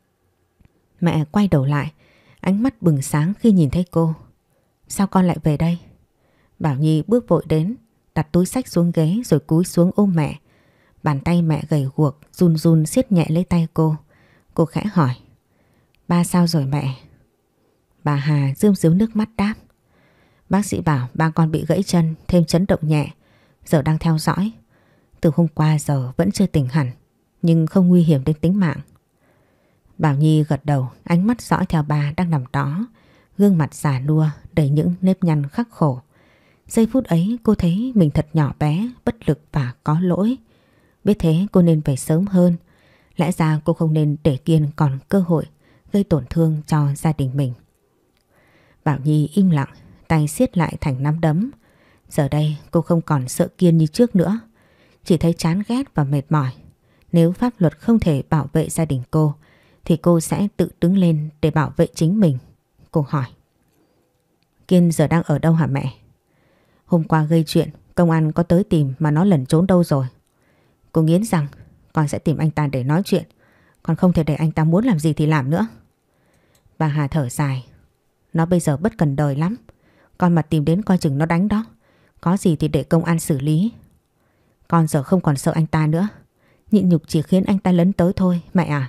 Mẹ quay đầu lại, ánh mắt bừng sáng khi nhìn thấy cô. Sao con lại về đây? Bảo Nhi bước vội đến, đặt túi xách xuống ghế rồi cúi xuống ôm mẹ. Bàn tay mẹ gầy guộc run run siết nhẹ lấy tay cô. Cô khẽ hỏi: ba sao rồi mẹ? Bà Hà rơm rớm nước mắt đáp: bác sĩ bảo ba con bị gãy chân, thêm chấn động nhẹ, giờ đang theo dõi. Từ hôm qua giờ vẫn chưa tỉnh hẳn, nhưng không nguy hiểm đến tính mạng. Bảo Nhi gật đầu, ánh mắt dõi theo bà đang nằm đó, gương mặt già nua đầy những nếp nhăn khắc khổ. Giây phút ấy cô thấy mình thật nhỏ bé, bất lực và có lỗi. Biết thế cô nên về sớm hơn. Lẽ ra cô không nên để Kiên còn cơ hội gây tổn thương cho gia đình mình. Bảo Nhi im lặng, tay siết lại thành nắm đấm. Giờ đây cô không còn sợ Kiên như trước nữa, chỉ thấy chán ghét và mệt mỏi. Nếu pháp luật không thể bảo vệ gia đình cô thì cô sẽ tự đứng lên để bảo vệ chính mình. Cô hỏi: Kiên giờ đang ở đâu hả mẹ? Hôm qua gây chuyện, công an có tới tìm mà nó lẩn trốn đâu rồi? Cô nghiến rằng con sẽ tìm anh ta để nói chuyện, còn không thể để anh ta muốn làm gì thì làm nữa. Bà Hà thở dài: Nó bây giờ bất cần đời lắm, con mà tìm đến coi chừng nó đánh đó. Có gì thì để công an xử lý. Con giờ không còn sợ anh ta nữa, nhịn nhục chỉ khiến anh ta lấn tới thôi mẹ à.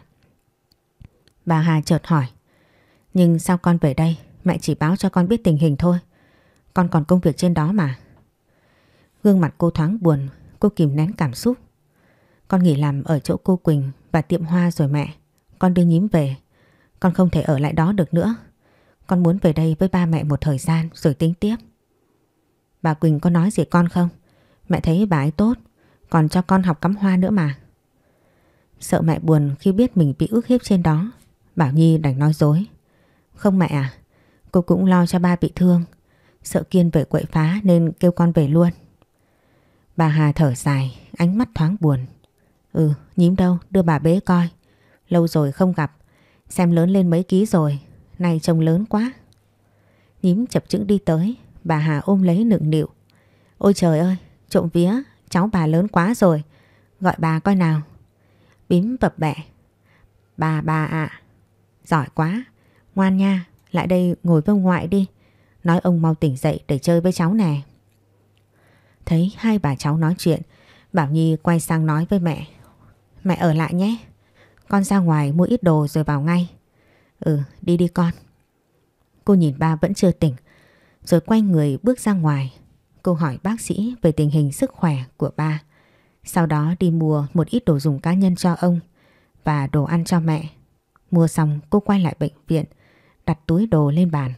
Bà Hà chợt hỏi: Nhưng sao con về đây? Mẹ chỉ báo cho con biết tình hình thôi, con còn công việc trên đó mà. Gương mặt cô thoáng buồn, cô kìm nén cảm xúc. Con nghỉ làm ở chỗ cô Quỳnh và tiệm hoa rồi mẹ. Con đưa Nhím về, con không thể ở lại đó được nữa. Con muốn về đây với ba mẹ một thời gian rồi tính tiếp. Bà Quỳnh có nói gì con không? Mẹ thấy bà ấy tốt, còn cho con học cắm hoa nữa mà. Sợ mẹ buồn khi biết mình bị ức hiếp trên đó, Bảo Nhi đành nói dối: Không mẹ à, cô cũng lo cho ba bị thương, sợ Kiên về quậy phá nên kêu con về luôn. Bà Hà thở dài, ánh mắt thoáng buồn. Ừ, Nhím đâu, đưa bà bế coi. Lâu rồi không gặp, xem lớn lên mấy ký rồi, nay trông lớn quá. Nhím chập chững đi tới, bà Hà ôm lấy nựng nịu: Ôi trời ơi, trộm vía, cháu bà lớn quá rồi, gọi bà coi nào. Bím bập bẹ: Bà bà ạ. À. Giỏi quá, ngoan nha, lại đây ngồi với ông ngoại đi, nói ông mau tỉnh dậy để chơi với cháu nè. Thấy hai bà cháu nói chuyện, Bảo Nhi quay sang nói với mẹ: Mẹ ở lại nhé, con ra ngoài mua ít đồ rồi vào ngay. Ừ, đi đi con. Cô nhìn ba vẫn chưa tỉnh, rồi quay người bước ra ngoài. Cô hỏi bác sĩ về tình hình sức khỏe của ba, sau đó đi mua một ít đồ dùng cá nhân cho ông và đồ ăn cho mẹ. Mua xong cô quay lại bệnh viện, đặt túi đồ lên bàn.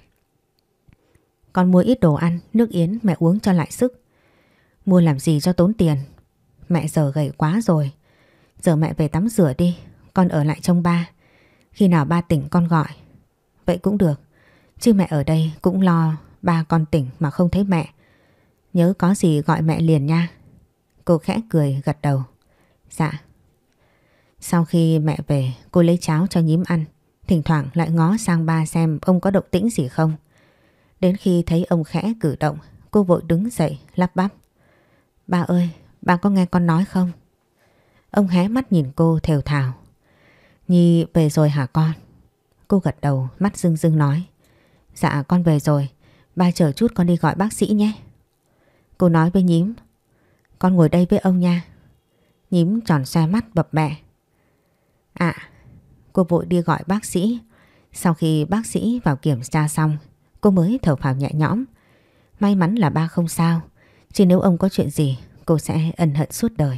Con mua ít đồ ăn, nước yến mẹ uống cho lại sức. Mua làm gì cho tốn tiền, mẹ giờ gầy quá rồi. Giờ mẹ về tắm rửa đi, con ở lại trông ba. Khi nào ba tỉnh con gọi. Vậy cũng được, chứ mẹ ở đây cũng lo ba con tỉnh mà không thấy mẹ. Nhớ có gì gọi mẹ liền nha. Cô khẽ cười gật đầu: Dạ. Sau khi mẹ về, cô lấy cháo cho Nhím ăn, thỉnh thoảng lại ngó sang ba xem ông có động tĩnh gì không. Đến khi thấy ông khẽ cử động, cô vội đứng dậy lắp bắp: Ba ơi, ba có nghe con nói không? Ông hé mắt nhìn cô thều thào: Nhi về rồi hả con? Cô gật đầu, mắt rưng rưng nói: Dạ con về rồi, ba chờ chút con đi gọi bác sĩ nhé. Cô nói với Nhím: Con ngồi đây với ông nha. Nhím tròn xoe mắt bập bẹ: À. Cô vội đi gọi bác sĩ. Sau khi bác sĩ vào kiểm tra xong, cô mới thở phào nhẹ nhõm. May mắn là ba không sao, chứ nếu ông có chuyện gì cô sẽ ân hận suốt đời.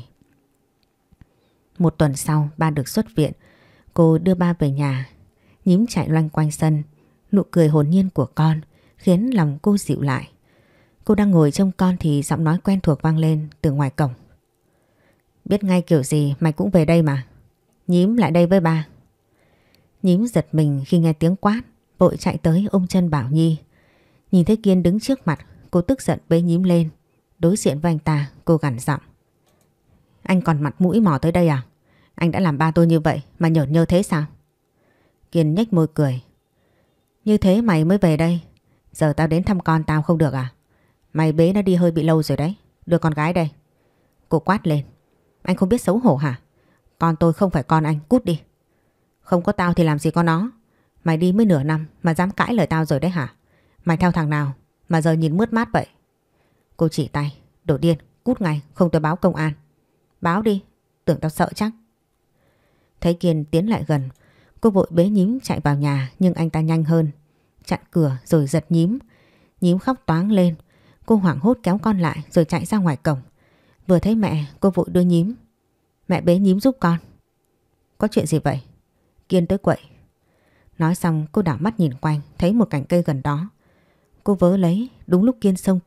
Một tuần sau ba được xuất viện. Cô đưa ba về nhà. Nhím chạy loanh quanh sân, nụ cười hồn nhiên của con khiến lòng cô dịu lại. Cô đang ngồi trông con thì giọng nói quen thuộc vang lên từ ngoài cổng: Biết ngay kiểu gì mày cũng về đây mà. Nhím lại đây với ba. Nhím giật mình khi nghe tiếng quát, vội chạy tới ôm chân Bảo Nhi. Nhìn thấy Kiên đứng trước mặt, cô tức giận bế Nhím lên. Đối diện với anh ta, cô gằn giọng: Anh còn mặt mũi mò tới đây à? Anh đã làm ba tôi như vậy mà nhởn nhơ thế sao? Kiên nhếch môi cười: Như thế mày mới về đây, giờ tao đến thăm con tao không được à? Mày bế nó đi hơi bị lâu rồi đấy, đưa con gái đây. Cô quát lên: Anh không biết xấu hổ hả? Con tôi không phải con anh, cút đi. Không có tao thì làm gì có nó. Mày đi mới nửa năm mà dám cãi lời tao rồi đấy hả? Mày theo thằng nào mà giờ nhìn mướt mát vậy? Cô chỉ tay: Đồ điên, cút ngay, không tôi báo công an. Báo đi, tưởng tao sợ chắc. Thấy Kiên tiến lại gần, cô vội bế Nhím chạy vào nhà, nhưng anh ta nhanh hơn, chặn cửa rồi giật Nhím. Nhím khóc toáng lên. Cô hoảng hốt kéo con lại rồi chạy ra ngoài cổng. Vừa thấy mẹ, cô vội đưa Nhím: Mẹ bế Nhím giúp con. Có chuyện gì vậy? Kiên tới quậy. Nói xong cô đảo mắt nhìn quanh, thấy một cành cây gần đó. Cô vớ lấy, đúng lúc Kiên xông tới,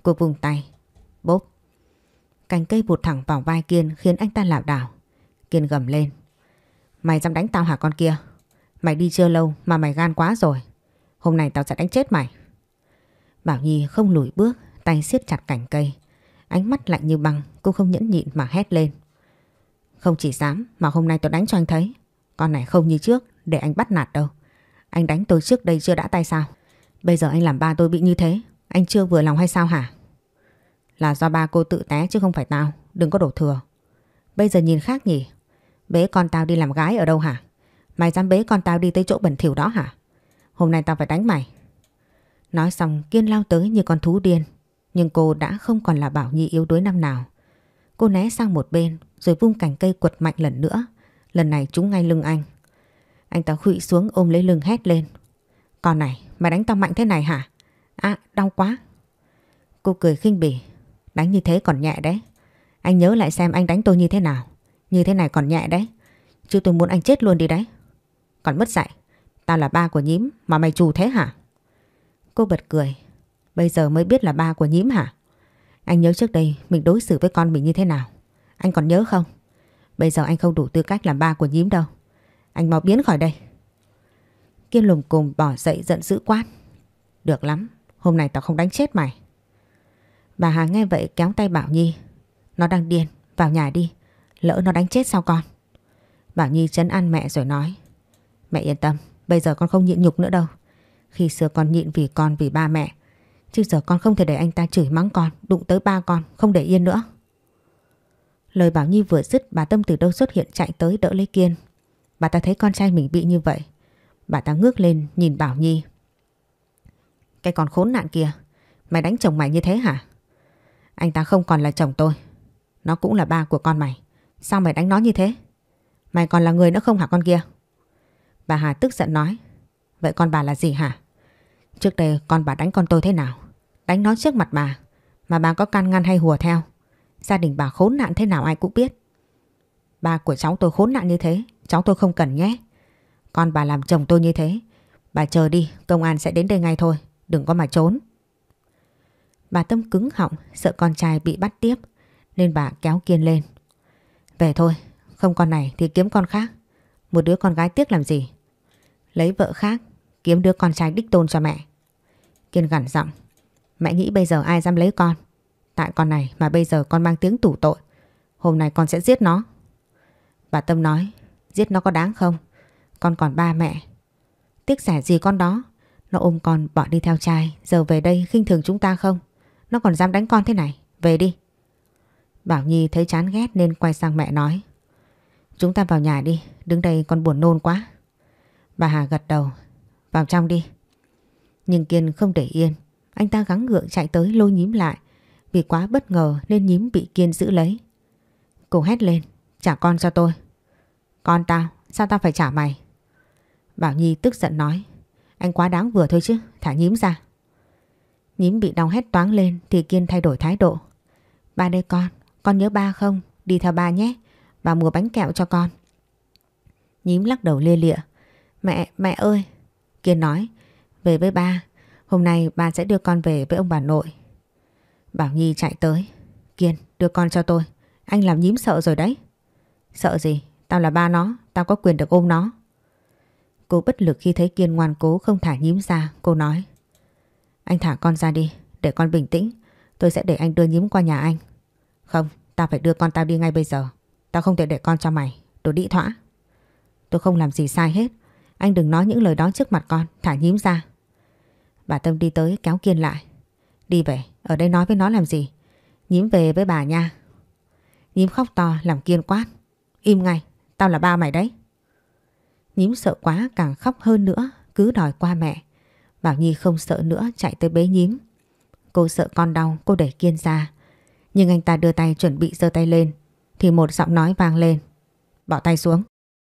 Cô vùng tay. Bốp. Cành cây vụt thẳng vào vai Kiên khiến anh ta lảo đảo. Kiên gầm lên. Mày dám đánh tao hả con kia? Mày đi chưa lâu mà mày gan quá rồi. Hôm nay tao sẽ đánh chết mày. Bảo Nhi không lùi bước, tay siết chặt cành cây. Ánh mắt lạnh như băng, cô không nhẫn nhịn mà hét lên. Không chỉ dám mà hôm nay tôi đánh cho anh thấy. Con này không như trước để anh bắt nạt đâu. Anh đánh tôi trước đây chưa đã tay sao? Bây giờ anh làm ba tôi bị như thế, anh chưa vừa lòng hay sao hả? Là do ba cô tự té chứ không phải tao, đừng có đổ thừa. Bây giờ nhìn khác nhỉ? Bế con tao đi làm gái ở đâu hả? Mày dám bế con tao đi tới chỗ bẩn thỉu đó hả? Hôm nay tao phải đánh mày. Nói xong Kiên lao tới như con thú điên. Nhưng cô đã không còn là Bảo Nhi yếu đuối năm nào. Cô né sang một bên rồi vung cành cây quật mạnh lần nữa. Lần này trúng ngay lưng anh. Anh ta khuỵu xuống ôm lấy lưng hét lên. Con này, mày đánh tao mạnh thế này hả? À, đau quá. Cô cười khinh bỉ. Đánh như thế còn nhẹ đấy. Anh nhớ lại xem anh đánh tôi như thế nào. Như thế này còn nhẹ đấy. Chứ tôi muốn anh chết luôn đi đấy. Còn mất dạy. Tao là ba của Nhím mà mày trù thế hả? Cô bật cười. Bây giờ mới biết là ba của Nhím hả? Anh nhớ trước đây mình đối xử với con mình như thế nào. Anh còn nhớ không? Bây giờ anh không đủ tư cách làm ba của Nhím đâu. Anh mau biến khỏi đây. Kiên lùng cồm bỏ dậy giận dữ quát. Được lắm, hôm nay tao không đánh chết mày. Bà Hà nghe vậy kéo tay Bảo Nhi. Nó đang điên, vào nhà đi. Lỡ nó đánh chết sao con? Bảo Nhi trấn an mẹ rồi nói. Mẹ yên tâm, bây giờ con không nhịn nhục nữa đâu. Khi xưa con nhịn vì con vì ba mẹ. Chứ giờ con không thể để anh ta chửi mắng con, đụng tới ba con, không để yên nữa. Lời Bảo Nhi vừa dứt, bà Tâm từ đâu xuất hiện chạy tới đỡ lấy Kiên. Bà ta thấy con trai mình bị như vậy. Bà ta ngước lên nhìn Bảo Nhi. Cái con khốn nạn kia, mày đánh chồng mày như thế hả? Anh ta không còn là chồng tôi. Nó cũng là ba của con mày. Sao mày đánh nó như thế? Mày còn là người nữa không hả con kia? Bà Hà tức giận nói. Vậy con bà là gì hả? Trước đây con bà đánh con tôi thế nào? Đánh nó trước mặt bà. Mà bà có can ngăn hay hùa theo? Gia đình bà khốn nạn thế nào ai cũng biết. Ba của cháu tôi khốn nạn như thế, cháu tôi không cần nhé. Con bà làm chồng tôi như thế. Bà chờ đi, công an sẽ đến đây ngay thôi. Đừng có mà trốn. Bà Tâm cứng họng, sợ con trai bị bắt tiếp, nên bà kéo Kiên lên. Về thôi, không con này thì kiếm con khác. Một đứa con gái tiếc làm gì? Lấy vợ khác, kiếm đứa con trai đích tôn cho mẹ. Kiên gằn giọng. Mẹ nghĩ bây giờ ai dám lấy con? Tại con này mà bây giờ con mang tiếng tủ tội. Hôm nay con sẽ giết nó. Bà Tâm nói. Giết nó có đáng không? Con còn ba mẹ. Tiếc rẻ gì con đó? Nó ôm con bỏ đi theo trai. Giờ về đây khinh thường chúng ta không? Nó còn dám đánh con thế này. Về đi. Bảo Nhi thấy chán ghét nên quay sang mẹ nói. Chúng ta vào nhà đi. Đứng đây con buồn nôn quá. Bà Hà gật đầu. Vào trong đi. Nhưng Kiên không để yên. Anh ta gắng gượng chạy tới lôi Nhím lại. Vì quá bất ngờ nên Nhím bị Kiên giữ lấy. Cô hét lên. Trả con cho tôi. Con tao? Sao tao phải trả mày? Bảo Nhi tức giận nói. Anh quá đáng vừa thôi chứ. Thả Nhím ra. Nhím bị đau hét toáng lên thì Kiên thay đổi thái độ. Ba đây con. Con nhớ ba không? Đi theo ba nhé. Bà mua bánh kẹo cho con. Nhím lắc đầu lia lịa. Mẹ, mẹ ơi. Kiên nói. Về với ba. Hôm nay ba sẽ đưa con về với ông bà nội. Bảo Nhi chạy tới. Kiên, đưa con cho tôi. Anh làm Nhím sợ rồi đấy. Sợ gì? Tao là ba nó. Tao có quyền được ôm nó. Cô bất lực khi thấy Kiên ngoan cố không thả Nhím ra. Cô nói. Anh thả con ra đi. Để con bình tĩnh. Tôi sẽ để anh đưa Nhím qua nhà anh. Không, tao phải đưa con tao đi ngay bây giờ. Tao không thể để con cho mày. Đồ đĩ thỏa. Tôi không làm gì sai hết. Anh đừng nói những lời đó trước mặt con. Thả Nhím ra. Bà Tâm đi tới kéo Kiên lại. Đi về. Ở đây nói với nó làm gì? Nhím về với bà nha. Nhím khóc to làm Kiên quát. Im ngay. Tao là ba mày đấy. Nhím sợ quá càng khóc hơn nữa. Cứ đòi qua mẹ. Bảo Nhi không sợ nữa chạy tới bế Nhím. Cô sợ con đau. Cô đẩy Kiên ra. Nhưng anh ta đưa tay chuẩn bị giơ tay lên thì một giọng nói vang lên. Bỏ tay xuống.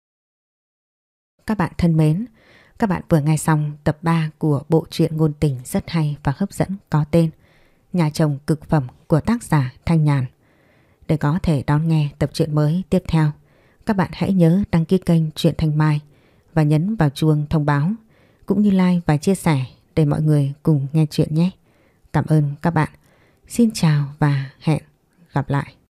Các bạn thân mến, các bạn vừa nghe xong tập ba của bộ truyện ngôn tình rất hay và hấp dẫn có tên Nhà chồng cực phẩm của tác giả Thanh Nhàn. Để có thể đón nghe tập truyện mới tiếp theo, các bạn hãy nhớ đăng ký kênh Truyện Thanh Mai và nhấn vào chuông thông báo cũng như like và chia sẻ để mọi người cùng nghe chuyện nhé. Cảm ơn các bạn. Xin chào và hẹn gặp lại.